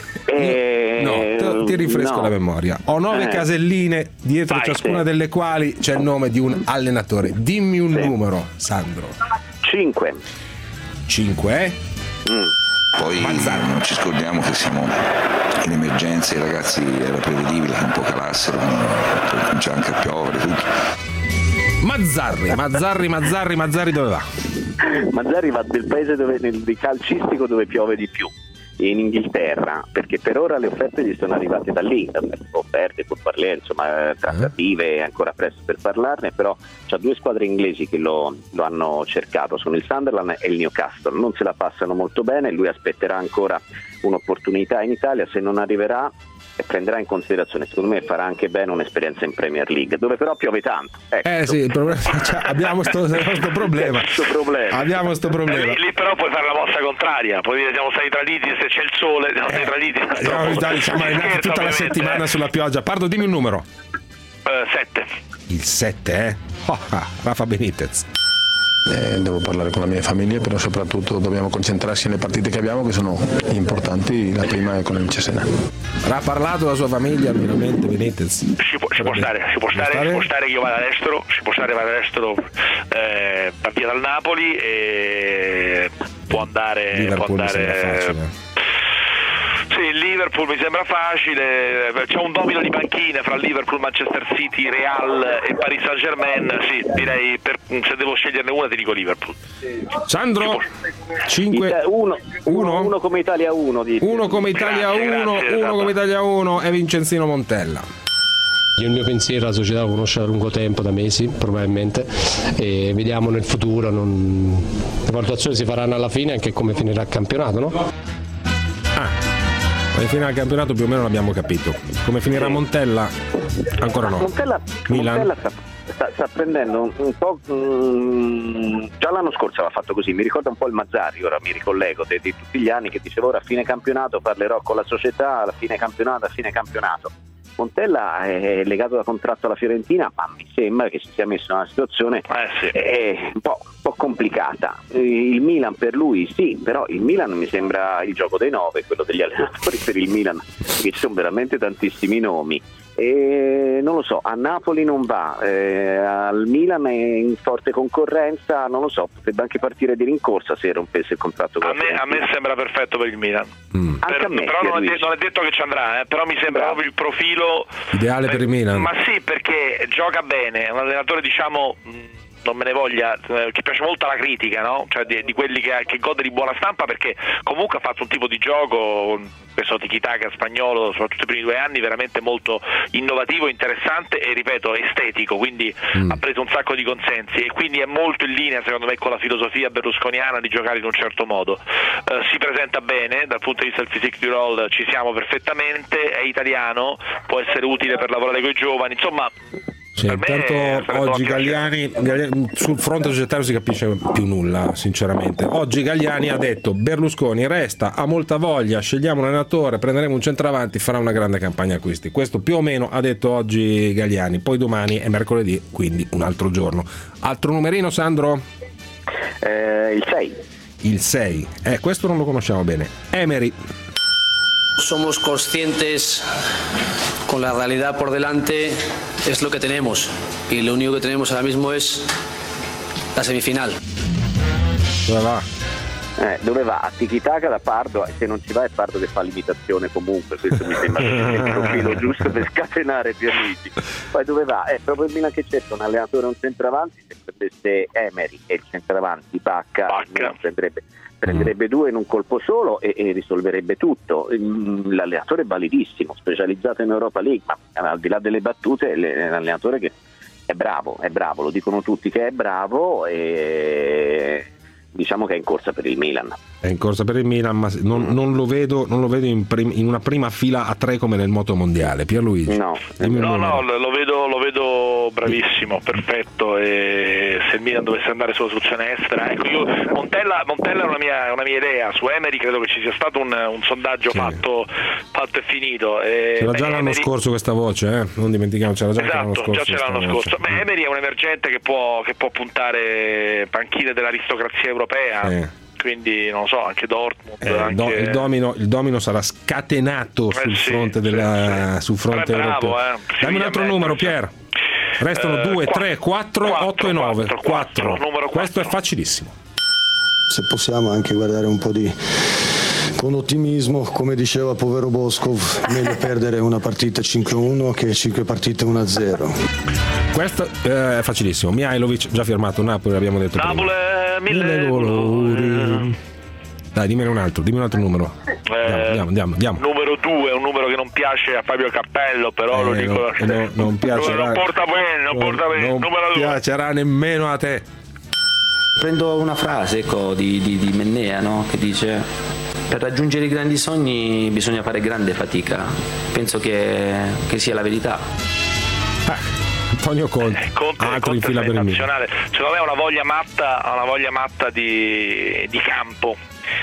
Eh, no, te, ti rinfresco no. la memoria. Ho nove eh. caselline, dietro Vai, ciascuna sì. delle quali c'è il nome di un allenatore. Dimmi un sì. numero, Sandro. Cinque. Cinque, eh? Mm. Poi Mazzarri. Non ci scordiamo che siamo in emergenza, i ragazzi era prevedibile che un po' calassero, cominciava anche a piovere, tutto. Mazzarri, Mazzarri, Mazzarri, Mazzarri dove va? Mazzarri va del paese dove, nel calcistico dove piove di più, in Inghilterra, perché per ora le offerte gli sono arrivate da lì, offerte, può parlare, insomma, trattative, è ancora presto per parlarne, però c'ha due squadre inglesi che lo, lo hanno cercato, sono il Sunderland e il Newcastle, non se la passano molto bene, lui aspetterà ancora un'opportunità in Italia, se non arriverà e prenderà in considerazione, secondo me farà anche bene un'esperienza in Premier League, dove però piove tanto. Ecco. Eh sì, il problema, cioè, abbiamo sto, sto problema. problema. Abbiamo sto problema. Eh, lì, lì però puoi fare la mossa contraria, poi dire siamo stati traditi, se c'è il sole, siamo stati traditi. Eh, siamo stati siamo rinati tutta la settimana sulla pioggia. Pardo, dimmi un numero. Uh, sette. Il sette, eh? Oh, ah, Rafa Benitez. Eh, devo parlare con la mia famiglia, però soprattutto dobbiamo concentrarsi nelle partite che abbiamo, che sono importanti. La prima è con il Cesena. Ha parlato la sua famiglia veramente Benitez? Si può, si può stare, si può stare, stare, si può stare che io vada all'estero, si può stare vada all'estero, eh, partire dal Napoli e può andare, Liverpool può andare. Sì, il Liverpool mi sembra facile, c'è un domino di panchine fra Liverpool, Manchester City, Real e Paris Saint-Germain, sì, direi per, se devo sceglierne una ti dico Liverpool. Sandro, cinque, uno, uno, uno come Italia uno, uno come Italia uno, uno come Italia uno e Vincenzino Montella. Il mio pensiero la società lo conosce da lungo tempo, da mesi probabilmente, e vediamo nel futuro, non... le valutazioni si faranno alla fine anche come finirà il campionato, no? Ah. Come finirà il campionato più o meno l'abbiamo capito. Come finirà Montella? Ancora no. Montella, Milan. Montella sta, sta, sta prendendo un, un po'. Um, già l'anno scorso aveva fatto così, mi ricorda un po' il Mazzarri, ora mi ricollego di, di tutti gli anni che diceva ora a fine campionato parlerò con la società, alla fine campionato, a fine campionato. Montella è legato da contratto alla Fiorentina, ma mi sembra che si sia messo in una situazione eh sì. eh, un, po', un po' complicata. Il Milan per lui sì, però il Milan mi sembra il gioco dei nove, quello degli allenatori per il Milan, perché ci sono veramente tantissimi nomi. E non lo so, a Napoli non va, eh, al Milan è in forte concorrenza, non lo so, potrebbe anche partire di rincorsa se rompesse il contratto con a me, a me sembra perfetto per il Milan. Mm. Per, Anche a me, però non è, detto, non è detto che ci andrà, eh, però mi sembra Bravo. proprio il profilo ideale per il Milan. Ma sì, perché gioca bene, è un allenatore diciamo non me ne voglia, eh, che piace molto alla critica, no? Cioè di, di quelli che, che gode di buona stampa, perché comunque ha fatto un tipo di gioco, questo tiki-taka spagnolo, soprattutto i primi due anni, veramente molto innovativo, interessante e ripeto estetico, quindi mm. ha preso un sacco di consensi e quindi è molto in linea secondo me con la filosofia berlusconiana di giocare in un certo modo. Eh, si presenta bene dal punto di vista del physique du role, ci siamo perfettamente, è italiano, può essere utile per lavorare con i giovani, insomma. Sì, intanto oggi Galliani, Galliani sul fronte societario si capisce più nulla sinceramente. Oggi Galliani ha detto Berlusconi resta, ha molta voglia, scegliamo un allenatore, prenderemo un centravanti, farà una grande campagna acquisti. Questo più o meno ha detto oggi Galliani. Poi domani è mercoledì, quindi un altro giorno. Altro numerino, Sandro? Eh, il sei. Il sei, eh, questo non lo conosciamo bene. Emery. Somos conscientes, con la realidad por delante es lo que tenemos y lo único que tenemos ahora mismo es la semifinal. Dove va? Eh, dove va? A tiki-taka da Pardo, e se non ci va è Pardo che fa l'imitazione comunque, questo mi sembra il profilo giusto per scatenare Pierluigi. Poi dove va? È proprio il Milan che cerca un allenatore e un centravanti, se prendesse Emery e il centravanti Bacca, Bacca. prenderebbe prenderebbe due in un colpo solo e, e risolverebbe tutto. L'allenatore è validissimo, specializzato in Europa League, ma al di là delle battute è un allenatore che è bravo, è bravo, lo dicono tutti che è bravo e diciamo che è in corsa per il Milan. È in corsa per il Milan, ma non, non lo vedo, non lo vedo in, prim, in una prima fila a tre come nel moto mondiale. Pierluigi? No, no, no, lo vedo, lo vedo bravissimo, perfetto. E se il Milan dovesse andare sulla soluzione estera, ecco, io Montella, Montella è una mia, una mia idea. Su Emery credo che ci sia stato un, un sondaggio sì. fatto, fatto e finito. E, c'era già beh, l'anno Emery... scorso questa voce, eh? Non dimentichiamo, c'era già esatto, l'anno scorso. Già c'era l'anno scorso. Beh, Emery è un emergente che può, che può puntare panchine dell'aristocrazia europea. Eh. Quindi non lo so, anche Dortmund eh, anche... Do, il, domino, il domino sarà scatenato eh sul sì, fronte, della, sì. sul fronte bravo, europeo. Eh. Dammi un altro numero, Pier. Restano due, tre, quattro, otto e nove. quattro. Questo è facilissimo. Se possiamo anche guardare un po' di con ottimismo, come diceva povero Boscov, meglio perdere una partita cinque a uno che cinque partite uno a zero. Questo eh, è facilissimo. Mihajlovic già firmato Napoli, l'abbiamo detto Napoli, prima. Mille colori. Dai, dimmene un altro, dimmi un altro numero. Eh, andiamo, andiamo, andiamo. Numero due è un numero che non piace a Fabio Cappello, però eh, lo dico. No, no, non piacerà. Non porta bene, non, non porta bene. Non numero piacerà due. nemmeno a te. Prendo una frase, ecco, di, di, di Mennea, no? Che dice: per raggiungere i grandi sogni bisogna fare grande fatica. Penso che, che sia la verità. Ah. Antonio Conte, eh, Conte, altro Conte in fila per il Milan. Secondo me ha una voglia matta, una voglia matta di, di campo.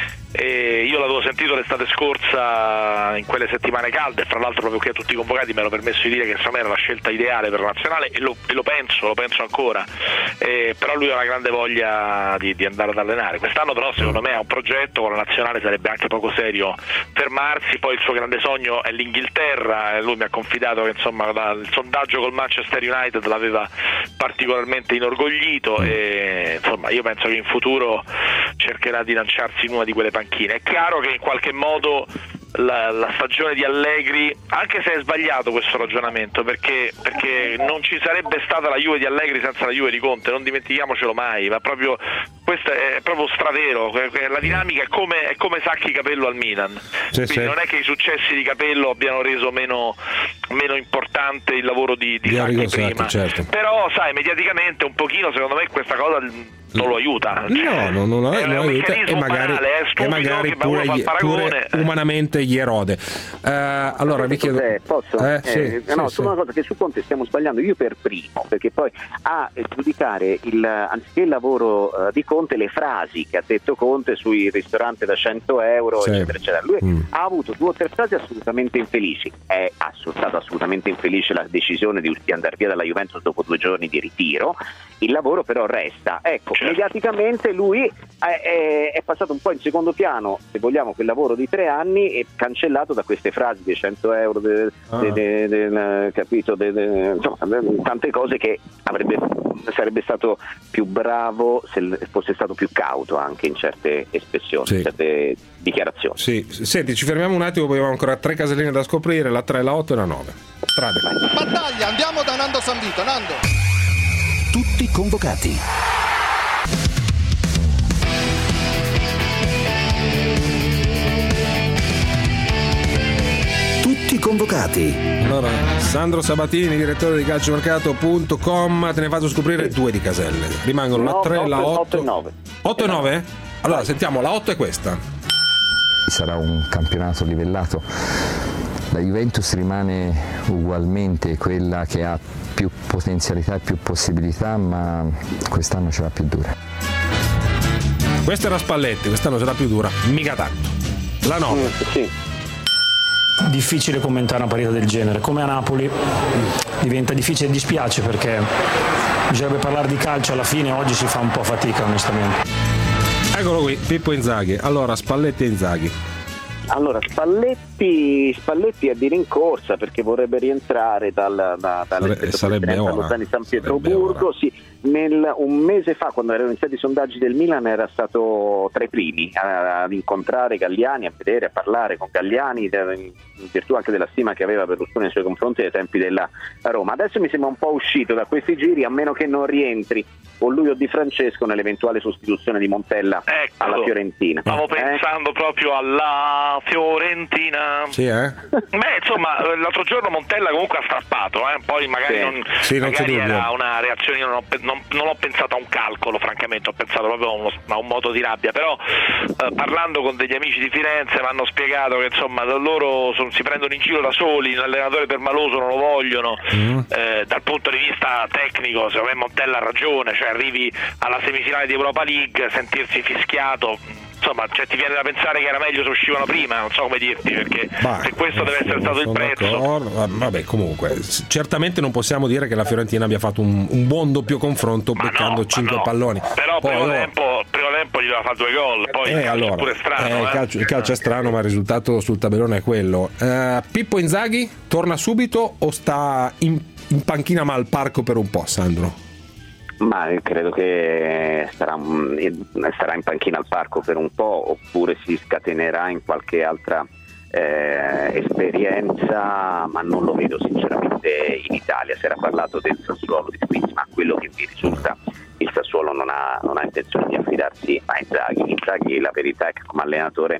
E io l'avevo sentito l'estate scorsa in quelle settimane calde, fra l'altro proprio qui a tutti i convocati mi hanno permesso di dire che secondo me era la scelta ideale per la nazionale e lo, e lo penso, lo penso ancora, eh, però lui ha una grande voglia di, di andare ad allenare. Quest'anno però secondo me ha un progetto, con la nazionale sarebbe anche poco serio fermarsi, poi il suo grande sogno è l'Inghilterra, lui mi ha confidato che insomma la, il sondaggio col Manchester United l'aveva particolarmente inorgoglito e insomma io penso che in futuro cercherà di lanciarsi in una di quelle panchine. È chiaro che in qualche modo la, la stagione di Allegri, anche se è sbagliato questo ragionamento, perché, perché non ci sarebbe stata la Juve di Allegri senza la Juve di Conte, non dimentichiamocelo mai, ma proprio questo è proprio stravero, la dinamica è come, è come Sacchi Capello al Milan, sì, quindi sì. Non è che i successi di Capello abbiano reso meno, meno importante il lavoro di, di, di Sacchi prima, certo. Però sai, mediaticamente un pochino secondo me questa cosa non lo aiuta, cioè, no, no, no, è, non un aiuta e magari, banale, è stupido, e magari pure, gli, pure umanamente gli erode. Uh, allora vi chiedo, eh, posso? Eh, eh, sì, no, sì, su una cosa che su Conte stiamo sbagliando io per primo, perché poi a giudicare il, anziché il lavoro uh, di Conte Conte, le frasi che ha detto Conte sui ristoranti da cento euro, sì. eccetera, eccetera. Lui mm. ha avuto due o tre frasi assolutamente infelici. È stato assolutamente infelice la decisione di, di andare via dalla Juventus dopo due giorni di ritiro. Il lavoro però resta. Ecco, certo. mediaticamente lui è, è, è passato un po' in secondo piano, se vogliamo, quel lavoro di tre anni, e cancellato da queste frasi dei cento euro, de, ah. de, de, de, capito, de, de, insomma, tante cose che avrebbe, sarebbe stato più bravo se fosse stato più cauto anche in certe espressioni, sì. in certe dichiarazioni. Sì. Senti, ci fermiamo un attimo, poi abbiamo ancora tre caselline da scoprire, la tre, la otto e la nove. Strade. Battaglia, andiamo da Nando Sanvito. Nando. Tutti convocati. Tutti convocati. Allora, Sandro Sabatini, direttore di calciomercato punto com, te ne faccio scoprire due di caselle. Rimangono no, la tre, otto, la otto. otto e nove. otto e nove? Allora, sentiamo, la otto è questa. Sarà un campionato livellato. La Juventus rimane ugualmente quella che ha più potenzialità e più possibilità, ma quest'anno ce l'ha più dura. Questa era Spalletti, quest'anno ce l'ha più dura, mica tanto. La nove. Mm, sì. Difficile commentare una partita del genere. Come a Napoli diventa difficile, dispiace perché bisognerebbe parlare di calcio, alla fine oggi si fa un po' fatica onestamente. Eccolo qui, Pippo Inzaghi. Allora, Spalletti e Inzaghi. Allora, Spalletti, Spalletti è di rincorsa perché vorrebbe rientrare dal, da, dalle sarebbe ora. di San Pietroburgo. Sì, nel, un mese fa, quando erano iniziati i sondaggi del Milan, era stato tra i primi ad incontrare Galliani, a vedere, a parlare con Galliani, in virtù anche della stima che aveva Berlusconi nei suoi confronti ai tempi della Roma. Adesso mi sembra un po' uscito da questi giri, a meno che non rientri o lui o Di Francesco nell'eventuale sostituzione di Montella ecco, alla Fiorentina. Stavo eh? pensando proprio alla Fiorentina. Sì, eh? Beh, insomma, l'altro giorno Montella comunque ha strappato, eh? Poi magari, sì. non, sì, non magari era una reazione, io non ho, non, non ho pensato a un calcolo, francamente, ho pensato proprio a, uno, a un moto di rabbia, però eh, parlando con degli amici di Firenze mi hanno spiegato che insomma loro son, si prendono in giro da soli, l'allenatore permaloso non lo vogliono, mm. eh, dal punto di vista tecnico secondo me Montella ha ragione, cioè arrivi alla semifinale di Europa League, sentirsi fischiato, insomma, cioè, ti viene da pensare che era meglio se uscivano prima, non so come dirti, perché bah, se questo deve essere stato il prezzo. D'accordo. Vabbè, comunque, certamente non possiamo dire che la Fiorentina abbia fatto un, un buon doppio confronto ma beccando no, cinque no. palloni. Però poi, primo, oh, tempo, primo tempo gli doveva fare due gol, poi eh, il calcio allora, è pure strano. Eh, eh. il, calcio, il calcio è strano, ma il risultato sul tabellone è quello. Uh, Pippo Inzaghi torna subito o sta in, in panchina ma al parco per un po', Sandro? Ma credo che starà, starà in panchina al parco per un po', oppure si scatenerà in qualche altra eh, esperienza, ma non lo vedo sinceramente in Italia. Si era parlato del Sassuolo di Spitz, ma quello che mi risulta, il Sassuolo non ha, non ha intenzione di affidarsi a Inzaghi. Inzaghi, la verità è che come allenatore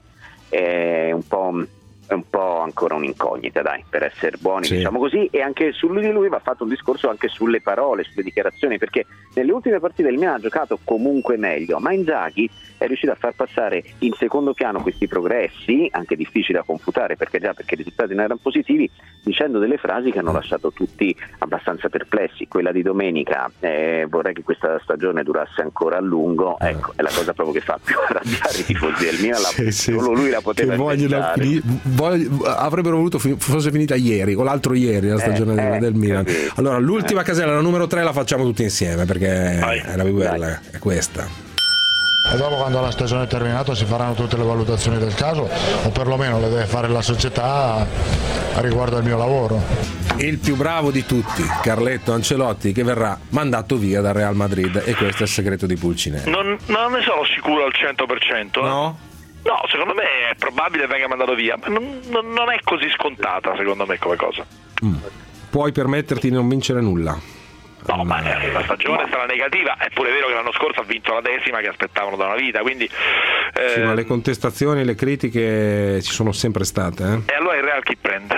è un po'... è un po' ancora un'incognita, dai, per essere buoni, sì. diciamo così, e anche su lui di lui va fatto un discorso anche sulle parole, sulle dichiarazioni, perché nelle ultime partite il Milan ha giocato comunque meglio, ma Inzaghi è riuscito a far passare in secondo piano questi progressi, anche difficili da confutare perché già perché i risultati non erano positivi, dicendo delle frasi che hanno lasciato tutti abbastanza perplessi. Quella di domenica, eh, vorrei che questa stagione durasse ancora a lungo, ecco, è la cosa proprio che fa più arrabbiare i tifosi del Milan, sì, sì, solo lui la poteva fini- vog- avrebbero voluto fi- fosse finita ieri o l'altro ieri la stagione eh, del, eh, del Milan. Capito. Allora l'ultima eh. casella, la numero tre, la facciamo tutti insieme perché Vai. è la più bella, Dai. è questa. E dopo, quando la stagione è terminata, si faranno tutte le valutazioni del caso, o perlomeno le deve fare la società a riguardo al mio lavoro. Il più bravo di tutti, Carletto Ancelotti, che verrà mandato via dal Real Madrid, e questo è il segreto di Pulcinella. Non, non ne sono sicuro al cento per cento. No? No, secondo me è probabile che venga mandato via, ma non, non, non è così scontata secondo me come cosa. Mm. Puoi permetterti di non vincere nulla. No, ma la stagione sarà negativa, è pure vero che l'anno scorso ha vinto la decima che aspettavano da una vita, quindi eh... sì, ma le contestazioni e le critiche ci sono sempre state, eh? E allora il Real chi prende?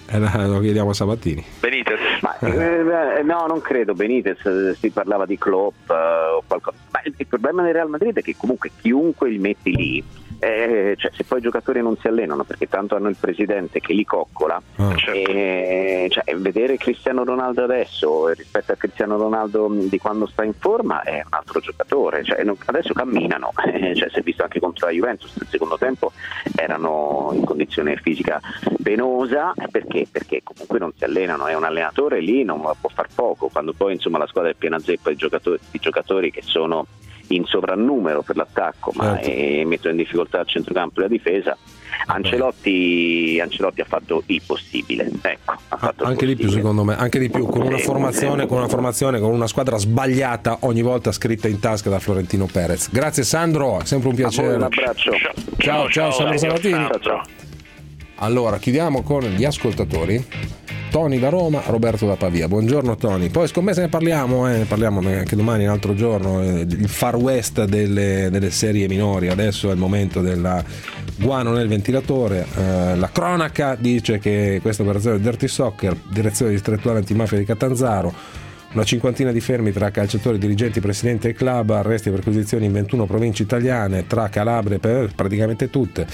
Eh, lo chiediamo a Sabatini. Benitez? Ma, eh, no, non credo. Benitez, si parlava di Klopp eh, o qualcosa. Ma il, il problema del Real Madrid è che comunque chiunque li metti lì, eh, cioè, se poi i giocatori non si allenano perché tanto hanno il presidente che li coccola, oh. eh, cioè, vedere Cristiano Ronaldo adesso rispetto a Cristiano Ronaldo di quando sta in forma è un altro giocatore. Cioè, non, adesso camminano, eh, cioè, si è visto anche contro la Juventus nel secondo tempo erano in condizione fisica penosa. Perché? Perché comunque non si allenano, è un allenatore lì, non può far poco, quando poi insomma la squadra è piena zeppa di giocatori, di giocatori che sono in sovrannumero per l'attacco, ma certo. e mettono in difficoltà il centrocampo e la difesa. Ancelotti, Ancelotti ha fatto il possibile, ecco, ha fatto anche il di più secondo me, anche di più con una formazione, con una formazione, con una squadra sbagliata ogni volta scritta in tasca da Florentino Perez. Grazie Sandro, è sempre un piacere. Un abbraccio. Ciao, ciao, ciao Sandro Sabatini. Ciao, ciao. Allora, chiudiamo con gli ascoltatori. Tony da Roma, Roberto da Pavia. Buongiorno Tony. Poi scommesse ne parliamo, eh, ne parliamo anche domani, un altro giorno. Eh, il far west delle, delle serie minori. Adesso è il momento della guano nel ventilatore. Eh, la cronaca dice che questa operazione del Dirty Soccer, direzione distrettuale antimafia di Catanzaro, una cinquantina di fermi tra calciatori, dirigenti, presidenti e club, arresti e perquisizioni in ventuno province italiane, tra Calabria per praticamente tutte.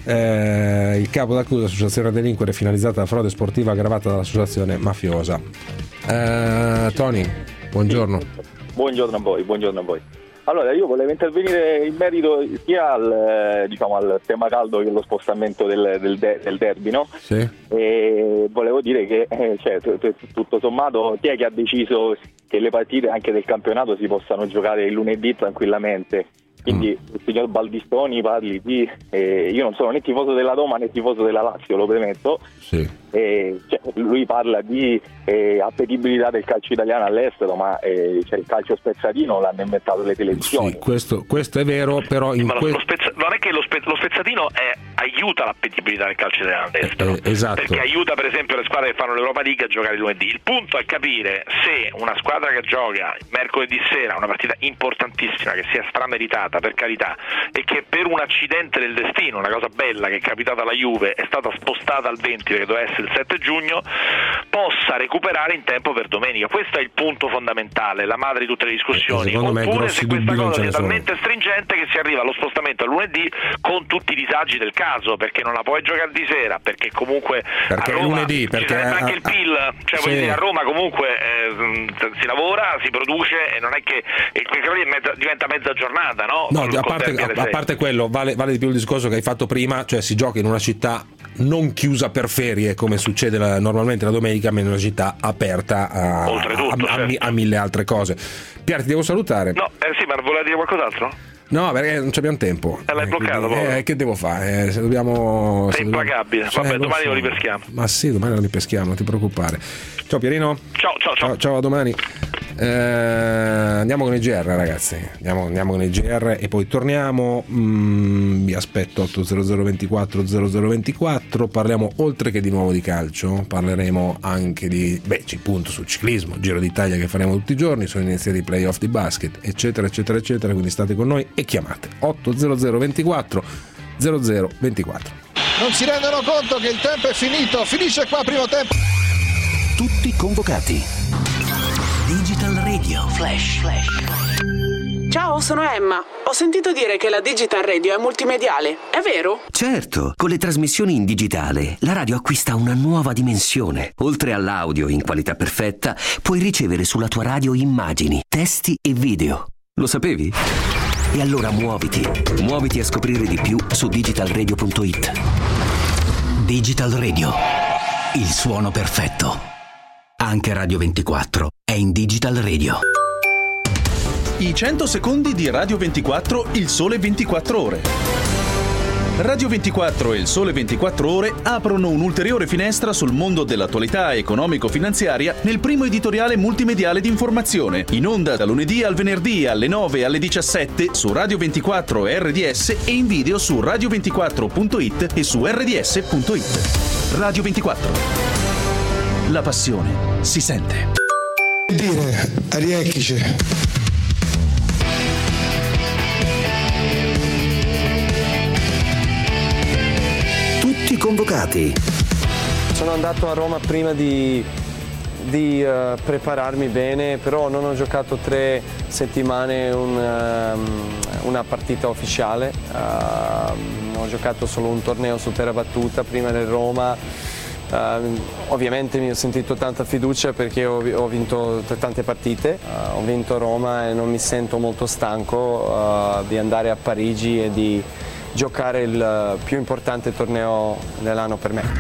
Eh, il capo d'accusa, associazione a delinquere finalizzata alla frode sportiva aggravata dall'associazione mafiosa. Eh, Tony, buongiorno. Buongiorno a voi, buongiorno a voi. Allora, io volevo intervenire in merito sia al, diciamo, al tema caldo che allo spostamento del, del, del derby, no? Sì. E volevo dire che eh, cioè, t- t- tutto sommato chi è che ha deciso che le partite anche del campionato si possano giocare il lunedì tranquillamente? Quindi mm. il signor Baldistoni parli di eh, io non sono né tifoso della Roma né tifoso della Lazio, lo premetto. Sì. Eh, cioè, lui parla di eh, appetibilità del calcio italiano all'estero, ma eh, cioè, il calcio spezzatino l'hanno inventato le televisioni. Sì, questo, questo è vero, però in ma lo, que- lo spezza- non è che lo, spe- lo spezzatino è, aiuta l'appetibilità del calcio italiano all'estero, eh, esatto. perché aiuta per esempio le squadre che fanno l'Europa League a giocare lunedì. Il punto è capire se una squadra che gioca mercoledì sera una partita importantissima, che sia strameritata per carità, e che per un accidente del destino, una cosa bella che è capitata alla Juve, è stata spostata al venti perché doveva essere il sette giugno, possa recuperare in tempo per domenica. Questo è il punto fondamentale, la madre di tutte le discussioni. Oppure se questa cosa è talmente stringente che si arriva allo spostamento a lunedì con tutti i disagi del caso, perché non la puoi giocare di sera, perché comunque perché a Roma lunedì, perché ci sarebbe anche il P I L, cioè sì. voglio dire, a Roma comunque eh, si lavora, si produce, e non è che il mezza, diventa mezza giornata, no? No, a parte, a, a parte quello, vale, vale di più il discorso che hai fatto prima, cioè si gioca in una città non chiusa per ferie come succede la, normalmente la domenica, ma in una città aperta a, a, a, a, a mille altre cose. Pier, ti devo salutare. No, eh sì, ma voleva dire qualcos'altro? No, perché non abbiamo tempo. E l'hai eh, bloccato quindi, eh, che devo fare? Eh, se dobbiamo. Sei implacabile. Dobbiamo... Vabbè, eh, domani so. lo ripeschiamo. Ma sì, domani lo ripeschiamo, non ti preoccupare. Ciao Pierino. Ciao, ciao, ciao. Ciao, ciao a domani. Eh, andiamo con i G R, ragazzi. Andiamo, andiamo con i G R e poi torniamo. Mm, vi aspetto otto zero zero ventiquattro zero zero ventiquattro. Parliamo oltre che di nuovo di calcio, parleremo anche di beh, punto su ciclismo, Giro d'Italia che faremo tutti i giorni, sono iniziati i playoff di basket, eccetera, eccetera, eccetera. Quindi state con noi e chiamate otto zero zero ventiquattro zero zero ventiquattro. Non si rendono conto che il tempo è finito, finisce qua primo tempo. Tutti convocati. Digital Radio Flash. Flash. Ciao, sono Emma. Ho sentito dire che la Digital Radio è multimediale, è vero? Certo, con le trasmissioni in digitale la radio acquista una nuova dimensione. Oltre all'audio in qualità perfetta, puoi ricevere sulla tua radio immagini, testi e video. Lo sapevi? E allora muoviti, muoviti a scoprire di più su digital radio punto it. Digital Radio, il suono perfetto. Anche Radio ventiquattro è in Digital Radio. I cento secondi di Radio ventiquattro, il sole ventiquattro ore. Radio ventiquattro e il Sole ventiquattro Ore aprono un'ulteriore finestra sul mondo dell'attualità economico-finanziaria nel primo editoriale multimediale di informazione, in onda da lunedì al venerdì alle nove e alle diciassette su Radio ventiquattro e R D S e in video su radio ventiquattro punto it e su R D S punto it. Radio ventiquattro. La passione si sente. Dire, Ariecchice. Convocati. sono andato a Roma prima di, di uh, prepararmi bene, però non ho giocato tre settimane un, um, una partita ufficiale, uh, ho giocato solo un torneo su terra battuta prima del Roma. Uh, ovviamente mi ho sentito tanta fiducia perché ho, ho vinto tante partite, uh, ho vinto Roma e non mi sento molto stanco uh, di andare a Parigi e di giocare il più importante torneo dell'anno per me.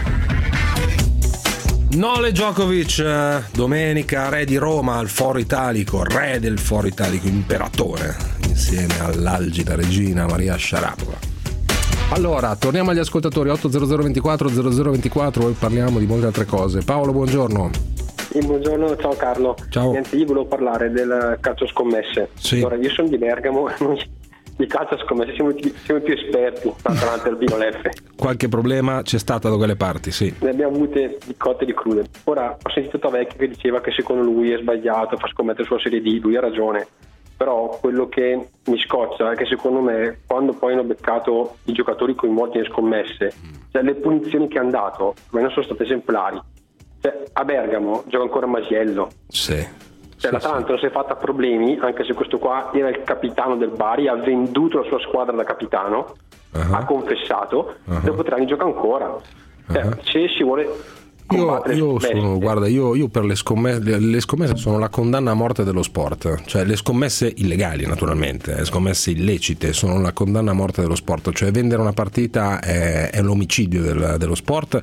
Nole Djokovic, domenica re di Roma al Foro Italico, re del Foro Italico, imperatore, insieme all'algida regina Maria Sharapova. Allora, torniamo agli ascoltatori. Otto zero zero ventiquattro zero zero ventiquattro e parliamo di molte altre cose. Paolo, buongiorno. Sì, buongiorno, ciao Carlo. Ciao. Niente, io volevo parlare del calcio scommesse. Sì. Allora, io sono di Bergamo, noi di calcio scommesse siamo, siamo più esperti davanti al Bino Leffe. Qualche problema c'è stato da quelle parti, sì. Ne abbiamo avute di cotte e di crude. Ora, ho sentito Tavecchio che diceva che secondo lui è sbagliato far scommettere sulla Serie D, lui ha ragione. Però quello che mi scoccia è che secondo me quando poi hanno beccato i giocatori coinvolti nelle scommesse, cioè le punizioni che hanno dato per me non sono state esemplari. Cioè, a Bergamo gioca ancora Masiello, sì. Cioè, sì, l'Atalanta sì. non si è fatta problemi, anche se questo qua era il capitano del Bari, ha venduto la sua squadra da capitano, uh-huh. ha confessato, uh-huh. dopo tre anni gioca ancora. Cioè, uh-huh. se si vuole Io, io sono, guarda, io, io per le scommesse, le scommesse sono la condanna a morte dello sport, cioè le scommesse illegali naturalmente, le scommesse illecite sono la condanna a morte dello sport, cioè vendere una partita è, è l'omicidio del, dello sport.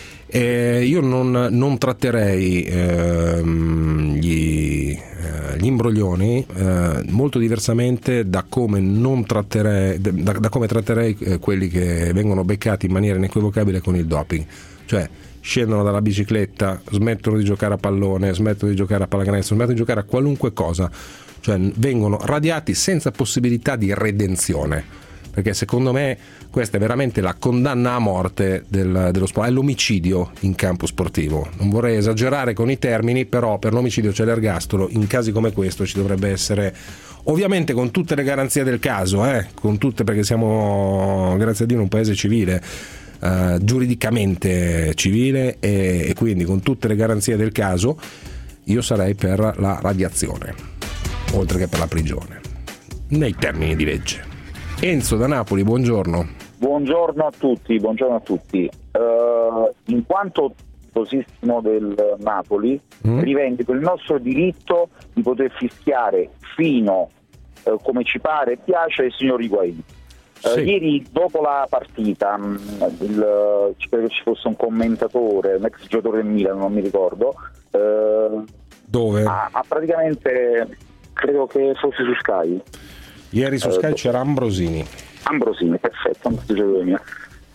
E io non, non tratterei ehm, gli, eh, gli imbroglioni eh, molto diversamente da come non tratterei, da, da come tratterei eh, quelli che vengono beccati in maniera inequivocabile con il doping, cioè scendono dalla bicicletta, smettono di giocare a pallone, smettono di giocare a pallacanestro, smettono di giocare a qualunque cosa, cioè vengono radiati senza possibilità di redenzione, perché secondo me questa è veramente la condanna a morte del, dello sport, è l'omicidio in campo sportivo. Non vorrei esagerare con i termini, però per l'omicidio c'è l'ergastolo, in casi come questo ci dovrebbe essere, ovviamente con tutte le garanzie del caso, eh, con tutte, perché siamo, grazie a Dio, un paese civile, Uh, giuridicamente civile e, e quindi con tutte le garanzie del caso io sarei per la radiazione oltre che per la prigione nei termini di legge. Enzo da Napoli, buongiorno. Buongiorno a tutti, buongiorno a tutti. Uh, in quanto tifosissimo del Napoli mm. rivendico il nostro diritto di poter fischiare fino uh, come ci pare e piace il signor Higuaín. Sì. Uh, ieri dopo la partita il, credo ci fosse un commentatore, un ex giocatore del Milan, non mi ricordo, uh, dove? Ha, ha praticamente, credo che fosse su Sky. Ieri su Sky uh, c'era Ambrosini. Ambrosini, perfetto, un giocatore mio.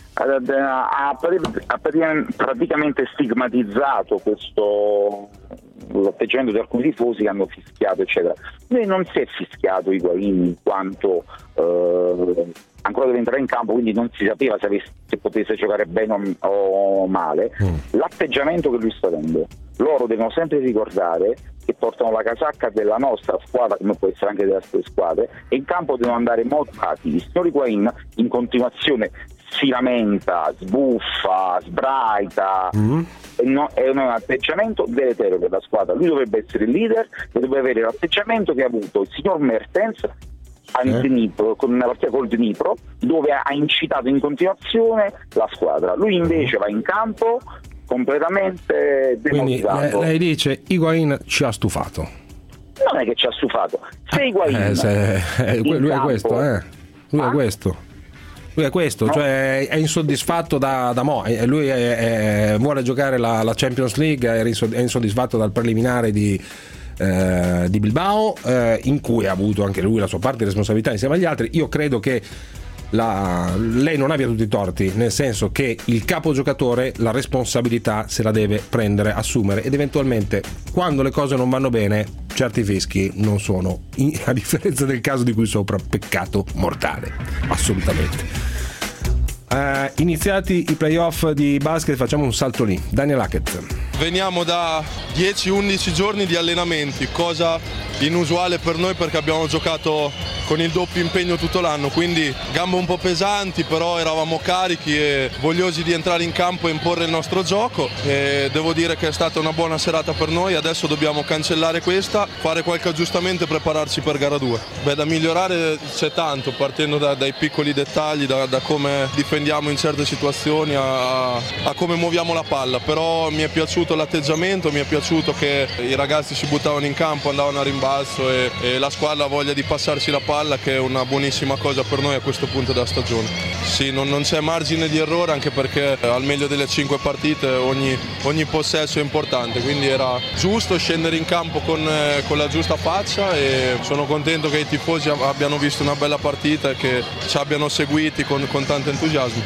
Ha, ha, ha praticamente stigmatizzato questo l'atteggiamento di alcuni tifosi che hanno fischiato eccetera. Lui non si è fischiato Higuaín in quanto eh, ancora deve entrare in campo, quindi non si sapeva se, avesse, se potesse giocare bene o, o male. Mm. L'atteggiamento che lui sta avendo, loro devono sempre ricordare che portano la casacca della nostra squadra, come può essere anche delle altre squadre, e in campo devono andare motivati. Il signor Higuaín in continuazione si lamenta, sbuffa, sbraita, mm. e no, è un atteggiamento deleterio per la squadra. Lui dovrebbe essere il leader e dovrebbe avere l'atteggiamento che ha avuto il signor Mertens a eh. Dnipro, con una partita col Dnipro, dove ha incitato in continuazione la squadra. Lui invece va in campo completamente demotivato. Quindi lei, lei dice Higuaín ci ha stufato. Non è che ci ha stufato, se Higuaín eh, se, eh, lui campo, è questo eh. lui ah? è questo lui è questo no. Cioè è insoddisfatto da, da mo lui è, è, vuole giocare la, la Champions League, è insoddisfatto dal preliminare di eh, di Bilbao, eh, in cui ha avuto anche lui la sua parte di responsabilità insieme agli altri. Io credo che La, lei non abbia tutti i torti, nel senso che il capogiocatore la responsabilità se la deve prendere, assumere, ed eventualmente quando le cose non vanno bene certi fischi non sono, a differenza del caso di cui sopra, peccato mortale, assolutamente. Uh, iniziati i playoff di basket, facciamo un salto lì. Daniel Hackett. veniamo da dieci undici giorni di allenamenti, cosa inusuale per noi perché abbiamo giocato con il doppio impegno tutto l'anno, quindi gambe un po' pesanti, però eravamo carichi e vogliosi di entrare in campo e imporre il nostro gioco, e devo dire che è stata una buona serata per noi. Adesso dobbiamo cancellare questa, fare qualche aggiustamento e prepararci per gara due. Beh, da migliorare c'è tanto, partendo da, dai piccoli dettagli, da, da come difendiamo in certe situazioni a, a come muoviamo la palla, però mi è piaciuto l'atteggiamento, mi è piaciuto che i ragazzi si buttavano in campo, andavano a rimbalzo e, e la squadra ha voglia di passarsi la palla, che è una buonissima cosa per noi a questo punto della stagione. Sì, non, non c'è margine di errore, anche perché al meglio delle cinque partite ogni, ogni possesso è importante, quindi era giusto scendere in campo con, eh, con la giusta faccia, e sono contento che i tifosi abbiano visto una bella partita e che ci abbiano seguiti con, con tanto entusiasmo.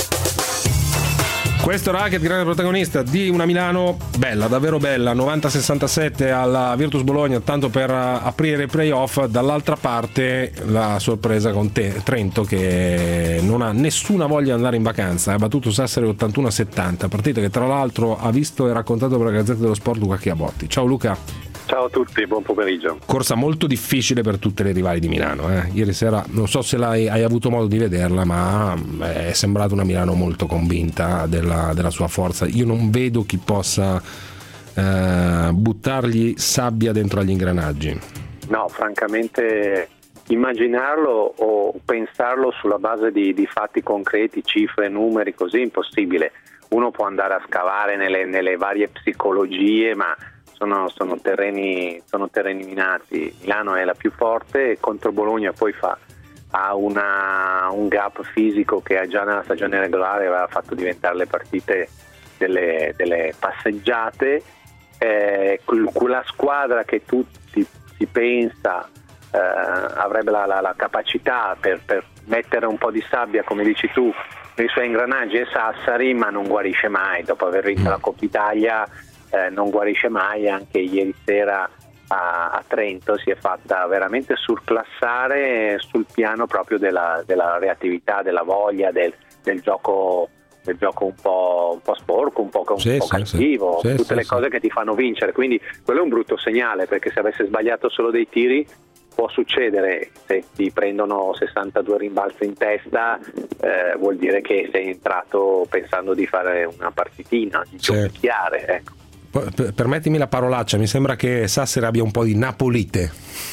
Questo Racket, grande protagonista di una Milano bella, davvero bella, novanta sessantasette alla Virtus Bologna, tanto per aprire i playoff. Dall'altra parte la sorpresa con te, Trento, che non ha nessuna voglia di andare in vacanza, ha battuto Sassari ottantuno a settanta, partita che tra l'altro ha visto e raccontato per la Gazzetta dello Sport Luca Chiabotti. Ciao Luca. Ciao a tutti, buon pomeriggio. Corsa molto difficile per tutte le rivali di Milano. Eh. Ieri sera, non so se l'hai, hai avuto modo di vederla, ma è sembrata una Milano molto convinta della, della sua forza. Io non vedo chi possa eh, buttargli sabbia dentro agli ingranaggi. No, francamente immaginarlo o pensarlo sulla base di, di fatti concreti, cifre, numeri, così è impossibile. Uno può andare a scavare nelle, nelle varie psicologie, ma Sono, sono, terreni, sono terreni minati. Milano è la più forte, e contro Bologna poi fa, ha una, un gap fisico che già nella stagione regolare aveva fatto diventare le partite delle, delle passeggiate. Eh, quella squadra che tutti si pensa eh, avrebbe la, la, la capacità per, per mettere un po' di sabbia, come dici tu, nei suoi ingranaggi è Sassari, ma non guarisce mai. Dopo aver vinto la Coppa Italia Eh, non guarisce mai. Anche ieri sera a, a Trento si è fatta veramente surclassare sul piano proprio della, della reattività, della voglia, del, del gioco del gioco un po', un po' sporco, un po', un sì, po' sì, cattivo, sì, tutte sì, le sì. cose che ti fanno vincere, quindi quello è un brutto segnale, perché se avesse sbagliato solo dei tiri può succedere. Se ti prendono sessantadue rimbalzi in testa eh, vuol dire che sei entrato pensando di fare una partitina, di Sì. giochiare, ecco. Permettimi la parolaccia, mi sembra che Sassari abbia un po' di napolite.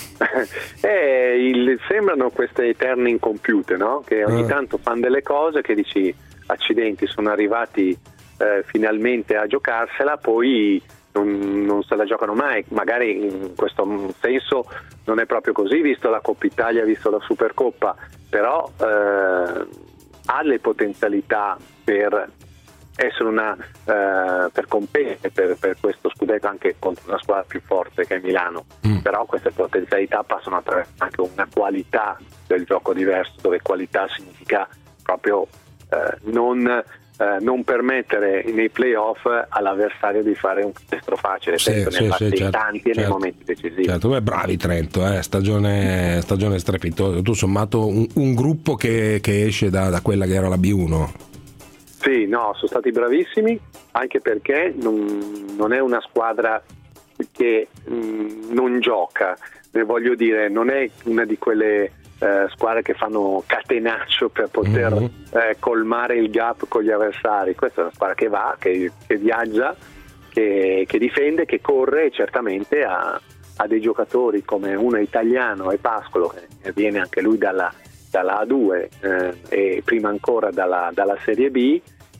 eh, il, sembrano queste eterne incompiute, no? Che ogni Eh. tanto fanno delle cose che dici accidenti, sono arrivati eh, finalmente a giocarsela, poi non, non se la giocano mai. Magari in questo senso non è proprio così, visto la Coppa Italia, visto la Supercoppa, però eh, ha le potenzialità per essere una eh, per competere per, per questo scudetto anche contro una squadra più forte che è Milano. Mm. Però queste potenzialità passano attraverso anche una qualità del gioco diverso, dove qualità significa proprio eh, non eh, non permettere nei playoff all'avversario di fare un destro facile, Sì, sempre sì, nei sì, fatti certo, tanti e nei certo. momenti decisivi. Certo, beh, bravi Trento, eh, stagione, stagione strepitosa. Tu sommato un, un gruppo che, che esce da, da quella che era la B uno. Sì, no, sono stati bravissimi, anche perché non, non è una squadra che mh, non gioca, ne voglio dire, non è una di quelle eh, squadre che fanno catenaccio per poter mm-hmm. eh, colmare il gap con gli avversari. Questa è una squadra che va, che, che viaggia, che, che difende, che corre, e certamente ha, ha dei giocatori come uno italiano, e Pascolo, che viene anche lui dalla, dalla A due eh, e prima ancora dalla, dalla Serie B,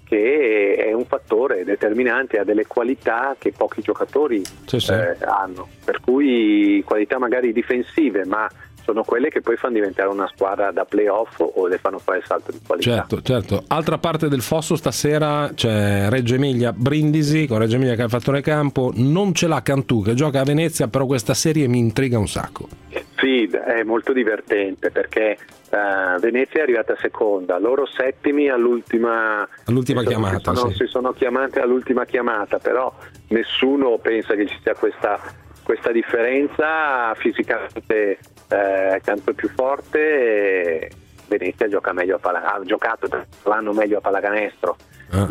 che è un fattore determinante, ha delle qualità che pochi giocatori sì, sì. Eh, hanno, per cui qualità magari difensive, ma sono quelle che poi fanno diventare una squadra da playoff o le fanno fare il salto di qualità. Certo, certo. Altra parte del fosso stasera c'è Reggio Emilia Brindisi, con Reggio Emilia che è il fattore campo, non ce l'ha Cantù che gioca a Venezia, però questa serie mi intriga un sacco. Sì, è molto divertente, perché uh, Venezia è arrivata seconda, loro settimi all'ultima, all'ultima si sono, chiamata. Si sono, sì. si sono chiamate all'ultima chiamata, però nessuno pensa che ci sia questa, questa differenza. Fisicamente eh, Cantù è più forte, e Venezia gioca meglio a palla- ha giocato l'anno meglio a pallacanestro, ah.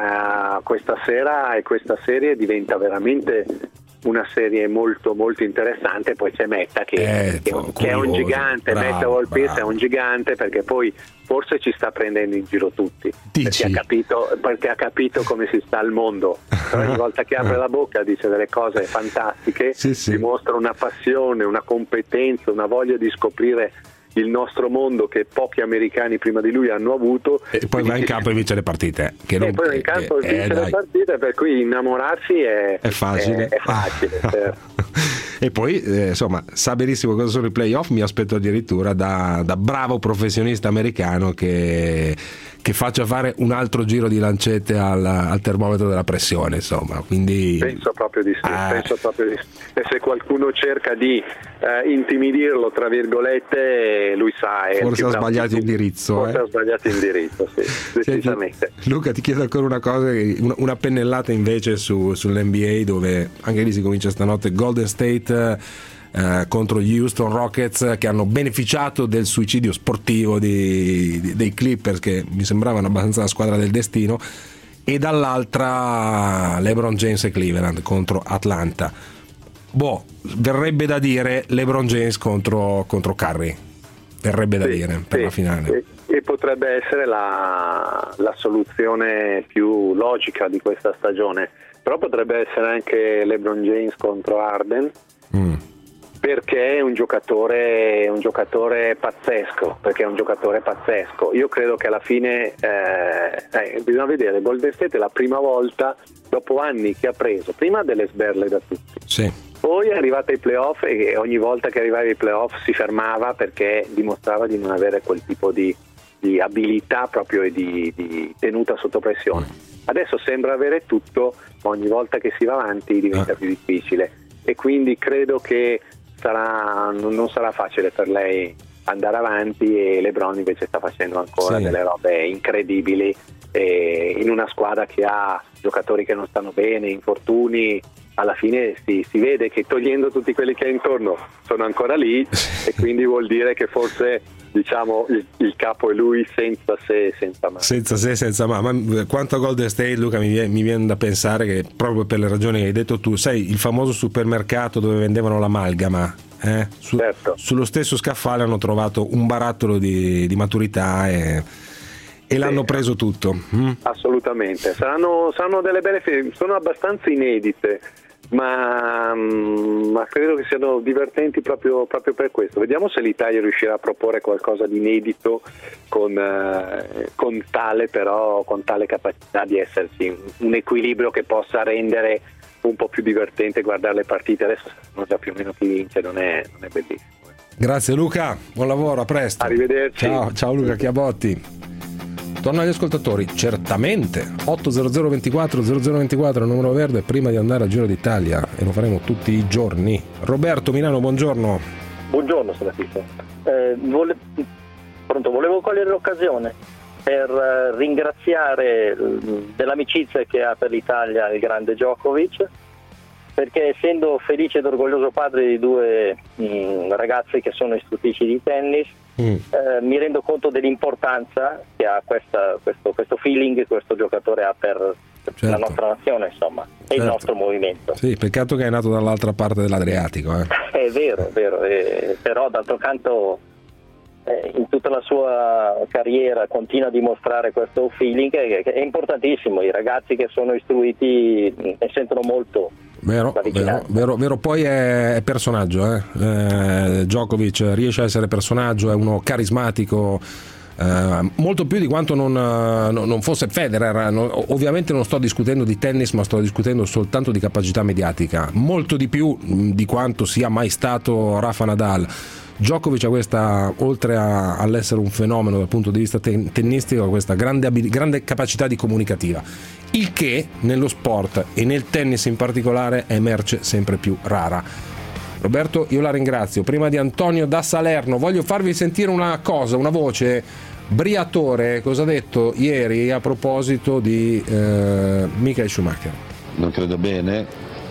ma questa sera e questa serie diventa veramente una serie molto molto interessante. Poi c'è Metta che, eh, che, curioso, che è un gigante, bravo, Metta World Peace bravo. è un gigante, perché poi forse ci sta prendendo in giro tutti, perché ha, capito, perché ha capito come si sta al mondo. Ogni volta che apre la bocca dice delle cose fantastiche, sì, sì. dimostra una passione, una competenza, una voglia di scoprire il nostro mondo che pochi americani prima di lui hanno avuto, e poi va in campo e vince le partite, che e non, poi va in campo e eh, vince eh, le partite, per cui innamorarsi è, è facile, è, è facile certo. E poi eh, insomma sa benissimo cosa sono i playoff. Mi aspetto addirittura da, da bravo professionista americano che, che faccia fare un altro giro di lancette al, al termometro della pressione, insomma, quindi penso proprio di sì, eh. penso proprio di sì. E se qualcuno cerca di eh, intimidirlo tra virgolette, lui sa, è forse ha bravo, sbagliato indirizzo forse eh. ha sbagliato indirizzo, sì, decisamente. Senti, Luca, ti chiedo ancora una cosa, una, una pennellata invece su, sull'N B A, dove anche lì si comincia stanotte. Golden State eh, contro gli Houston Rockets, che hanno beneficiato del suicidio sportivo di, di, dei Clippers, che mi sembravano abbastanza la squadra del destino, e dall'altra LeBron James e Cleveland contro Atlanta. Boh, verrebbe da dire LeBron James contro, contro Curry, verrebbe da sì, dire per sì, la finale. E, e potrebbe essere la, la soluzione più logica di questa stagione, però potrebbe essere anche LeBron James contro Harden, mm. perché è un giocatore, un giocatore pazzesco, perché è un giocatore pazzesco. Io credo che alla fine eh, eh, bisogna vedere, Golden State è la prima volta dopo anni che ha preso prima delle sberle da tutti, sì. poi è arrivata ai playoff e ogni volta che arrivava ai playoff si fermava perché dimostrava di non avere quel tipo di, di abilità proprio e di, di tenuta sotto pressione. Adesso sembra avere tutto, ma ogni volta che si va avanti diventa più difficile, e quindi credo che sarà, non sarà facile per lei andare avanti, e LeBron invece sta facendo ancora sì. delle robe incredibili, e in una squadra che ha giocatori che non stanno bene, infortuni, alla fine si, si vede che togliendo tutti quelli che ha intorno sono ancora lì, e quindi vuol dire che forse diciamo il, il capo è lui, senza se e senza ma. Senza se e senza ma. Ma quanto a Golden State, Luca, mi viene, mi viene da pensare che proprio per le ragioni che hai detto tu, sai, il famoso supermercato dove vendevano l'amalgama, eh? Su, certo. sullo stesso scaffale hanno trovato un barattolo di, di maturità e, e l'hanno sì. preso tutto. Mm? Assolutamente, saranno, saranno delle belle film, sono abbastanza inedite, ma, ma credo che siano divertenti proprio, proprio per questo. Vediamo se l'Italia riuscirà a proporre qualcosa di inedito con, eh, con tale però con tale capacità di esserci un equilibrio che possa rendere un po' più divertente guardare le partite. Adesso sappiamo già più o meno chi vince, non è, non è bellissimo. Grazie Luca, buon lavoro, a presto. Arrivederci. Ciao, ciao Luca Chiabotti. Torno agli ascoltatori, certamente otto zero zero ventiquattro zero zero ventiquattro il numero verde prima di andare al Giro d'Italia, e lo faremo tutti i giorni. Roberto Milano, buongiorno. Buongiorno Serafino. Eh, vole... Pronto, volevo cogliere l'occasione per eh, ringraziare dell'amicizia che ha per l'Italia il grande Djokovic, perché essendo felice ed orgoglioso padre di due mh, ragazzi che sono istruttrici di tennis, mm. eh, mi rendo conto dell'importanza che ha questa, questo, questo feeling che questo giocatore ha per certo. la nostra nazione, insomma, certo. e il nostro movimento. Sì, peccato che è nato dall'altra parte dell'Adriatico. Eh. È vero, è vero, eh, però d'altro canto eh, in tutta la sua carriera continua a dimostrare questo feeling che, che è importantissimo. I ragazzi che sono istruiti mh, ne sentono molto. Vero, vero, vero, vero, poi è, è personaggio, eh? Eh, Djokovic riesce a essere personaggio, è uno carismatico, eh, molto più di quanto non, non fosse Federer. No, ovviamente non sto discutendo di tennis, ma sto discutendo soltanto di capacità mediatica, molto di più di quanto sia mai stato Rafa Nadal. Djokovic ha questa, oltre a, all'essere un fenomeno dal punto di vista ten, tennistico, questa grande, abil- grande capacità di comunicativa, il che nello sport e nel tennis in particolare è merce sempre più rara. Roberto, io la ringrazio. Prima di Antonio da Salerno voglio farvi sentire una cosa, una voce. Briatore, cosa ha detto ieri a proposito di eh, Michael Schumacher? Non credo bene,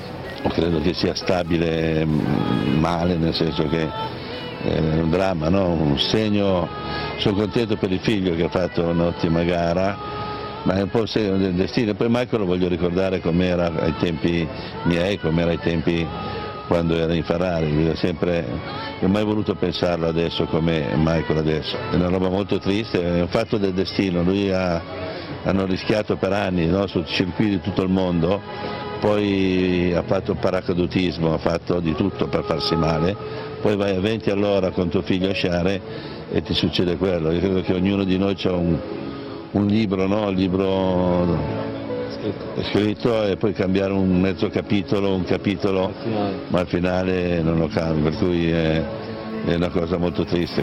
credo che sia stabile male, nel senso che è un dramma, no? Un segno. Sono contento per il figlio che ha fatto un'ottima gara, ma è un po' il segno del destino. Poi Michael lo voglio ricordare com'era ai tempi miei, com'era ai tempi quando era in Ferrari, lui sempre, non ho mai voluto pensarlo adesso come Michael adesso, è una roba molto triste, è un fatto del destino, lui ha, hanno rischiato per anni, no, su circuiti di tutto il mondo, poi ha fatto paracadutismo, ha fatto di tutto per farsi male, poi vai a venti all'ora con tuo figlio a sciare e ti succede quello. Io credo che ognuno di noi ha un, un libro, no? Il libro scritto e poi cambiare un mezzo capitolo, un capitolo, ma al finale non lo cambia, per cui è, è una cosa molto triste.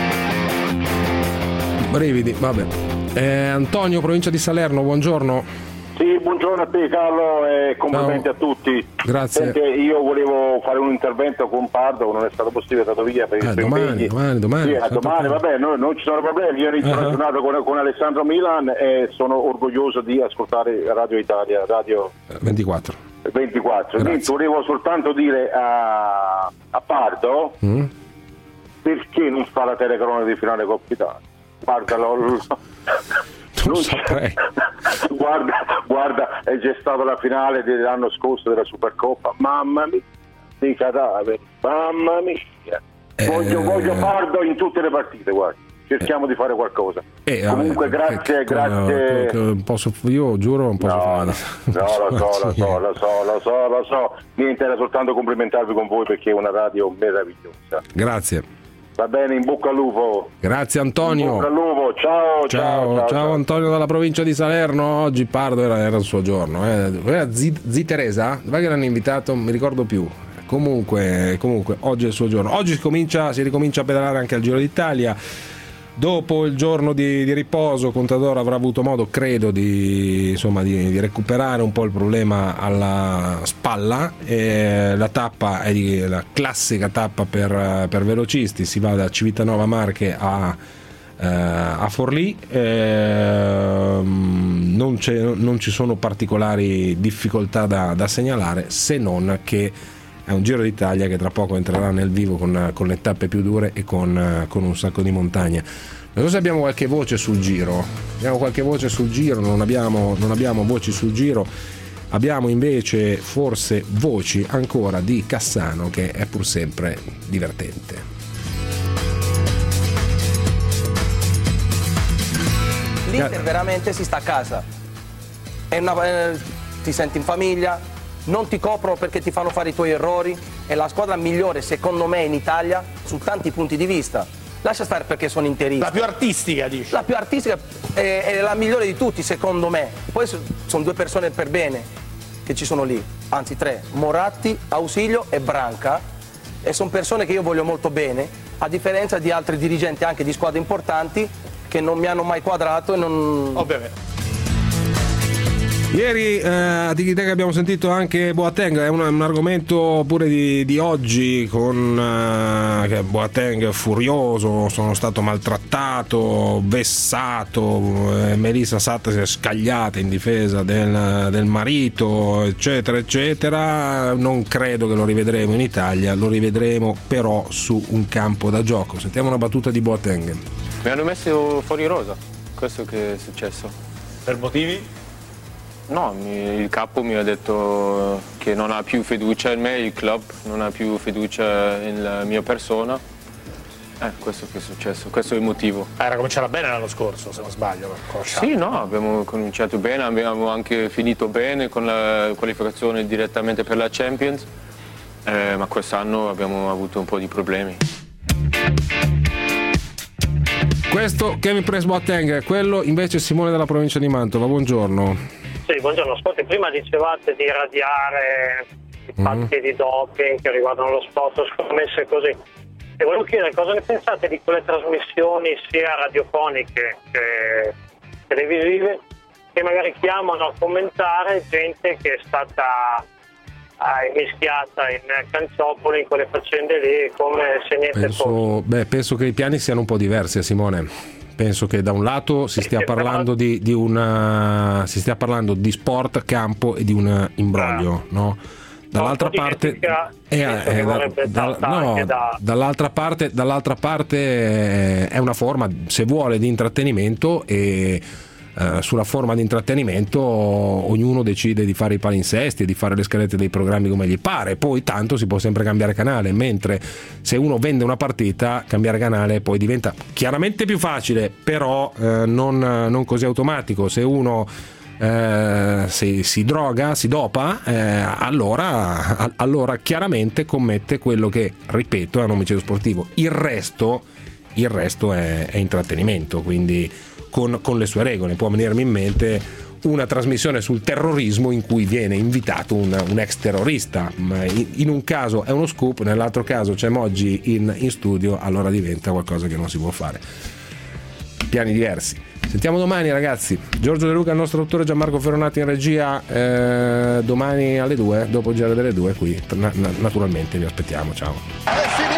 Brividi, vabbè. Eh, Antonio, provincia di Salerno, buongiorno. Sì, buongiorno a te Carlo e complimenti Ciao. a tutti. Grazie. Senti, io volevo fare un intervento con Pardo, non è stato possibile, è stato via per i Eh, suoi domani, impegni. domani, domani, Sì, a certo domani, che- vabbè, no, non ci sono problemi. Io ho iniziato la Uh-huh. giornata con, con Alessandro Milan e sono orgoglioso di ascoltare Radio Italia, Radio ventiquattro. ventiquattro. Quindi volevo soltanto dire a, a Pardo Mm? perché non fa la telecronaca di finale Coppa Italia. Guarda, lo, lo- non saprei. guarda, guarda, è già stata la finale dell'anno scorso della Supercoppa, mamma mia, dei cadaveri, mamma mia. Voglio, Eh. voglio Pardo in tutte le partite, guarda. Cerchiamo di fare qualcosa. Eh, Comunque vabbè, grazie, che- grazie. che- che posso, io giuro non posso fare. No, lo so, lo so, lo so, lo so, lo so. Niente, era soltanto complimentarvi con voi perché è una radio meravigliosa. Grazie. Va bene, in bocca al lupo. Grazie In Antonio. bocca al lupo, ciao, Ciao, ciao, ciao, ciao. Antonio dalla provincia di Salerno. Oggi Pardo era, era il suo giorno. Eh. Era zi, zi Teresa? Dove che l'hanno invitato? Non mi ricordo più. Comunque, comunque, oggi è il suo giorno. Oggi si, comincia, si ricomincia a pedalare anche al Giro d'Italia. Dopo il giorno di, di riposo, Contador avrà avuto modo, credo, di, insomma, di, di recuperare un po' il problema alla spalla. E la tappa è di, la classica tappa per, per velocisti, si va da Civitanova Marche a, eh, a Forlì. Eh, non, c'è, non ci sono particolari difficoltà da, da segnalare, se non che è un Giro d'Italia che tra poco entrerà nel vivo con, con le tappe più dure e con, con un sacco di montagne. Non so se abbiamo qualche voce sul Giro. Abbiamo qualche voce sul Giro, non abbiamo, non abbiamo voci sul Giro. Abbiamo invece forse voci ancora di Cassano, che è pur sempre divertente. L'Inter veramente si sta a casa. È una, eh, ti senti in famiglia. Non ti coprono perché ti fanno fare i tuoi errori, è la squadra migliore secondo me in Italia su tanti punti di vista. Lascia stare perché sono interisti. La più artistica, dici? La più artistica è, è la migliore di tutti secondo me. Poi so- sono due persone per bene che ci sono lì, anzi tre, Moratti, Ausilio e Branca, e sono persone che io voglio molto bene, a differenza di altri dirigenti anche di squadre importanti che non mi hanno mai quadrato e non... Ovviamente. Ieri eh, a Tiki-Taka abbiamo sentito anche Boateng, è un, un argomento pure di, di oggi, con eh, che Boateng è furioso, sono stato maltrattato, vessato, eh, Melissa Satta si è scagliata in difesa del, del marito, eccetera eccetera. Non credo che lo rivedremo in Italia, lo rivedremo però su un campo da gioco. Sentiamo una battuta di Boateng. Mi hanno messo fuori rosa, questo che è successo. Per motivi? No, mi- il capo mi ha detto che non ha più fiducia in me, il club non ha più fiducia nella mia persona. Eh, questo che è successo, questo è il motivo. Ah, era cominciata bene l'anno scorso, se non sbaglio. con Sciacca. Sì, no, abbiamo cominciato bene, abbiamo anche finito bene con la qualificazione direttamente per la Champions, eh, ma quest'anno abbiamo avuto un po' di problemi. Questo Kevin Prince Boateng, quello invece Simone dalla provincia di Mantova. Buongiorno. Sì, buongiorno. Ascolti, prima dicevate di radiare i fatti di doping che riguardano lo sport, scommesse così. E volevo chiedere cosa ne pensate di quelle trasmissioni sia radiofoniche che televisive che magari chiamano a commentare gente che è stata eh, mischiata in calciopoli, in quelle faccende lì, come se niente fosse. Penso, beh, penso che i piani siano un po' diversi, Simone. Penso che da un lato si stia parlando di, di una si stia parlando di sport, campo e di un imbroglio, no? Dall'altra parte eh, eh, da, da, no, da... dall'altra parte dall'altra parte eh, è una forma, se vuole, di intrattenimento e eh, sulla forma di intrattenimento ognuno decide di fare i palinsesti e di fare le scalette dei programmi come gli pare, poi tanto si può sempre cambiare canale, mentre se uno vende una partita cambiare canale poi diventa chiaramente più facile, però eh, non, non così automatico. Se uno eh, si, si droga, si dopa, eh, allora, a, allora chiaramente commette quello che, ripeto, è un omicidio sportivo. Il resto, il resto è, è intrattenimento, quindi con, con le sue regole. Può venirmi in mente una trasmissione sul terrorismo in cui viene invitato un, un ex terrorista, ma in, in un caso è uno scoop, nell'altro caso c'è Moggi in, in studio, allora diventa qualcosa che non si può fare. Piani diversi. Sentiamo domani, ragazzi. Giorgio De Luca, il nostro dottore, Gianmarco Ferronati in regia, eh, domani alle due, dopo il giro delle due qui, na- naturalmente vi aspettiamo, ciao.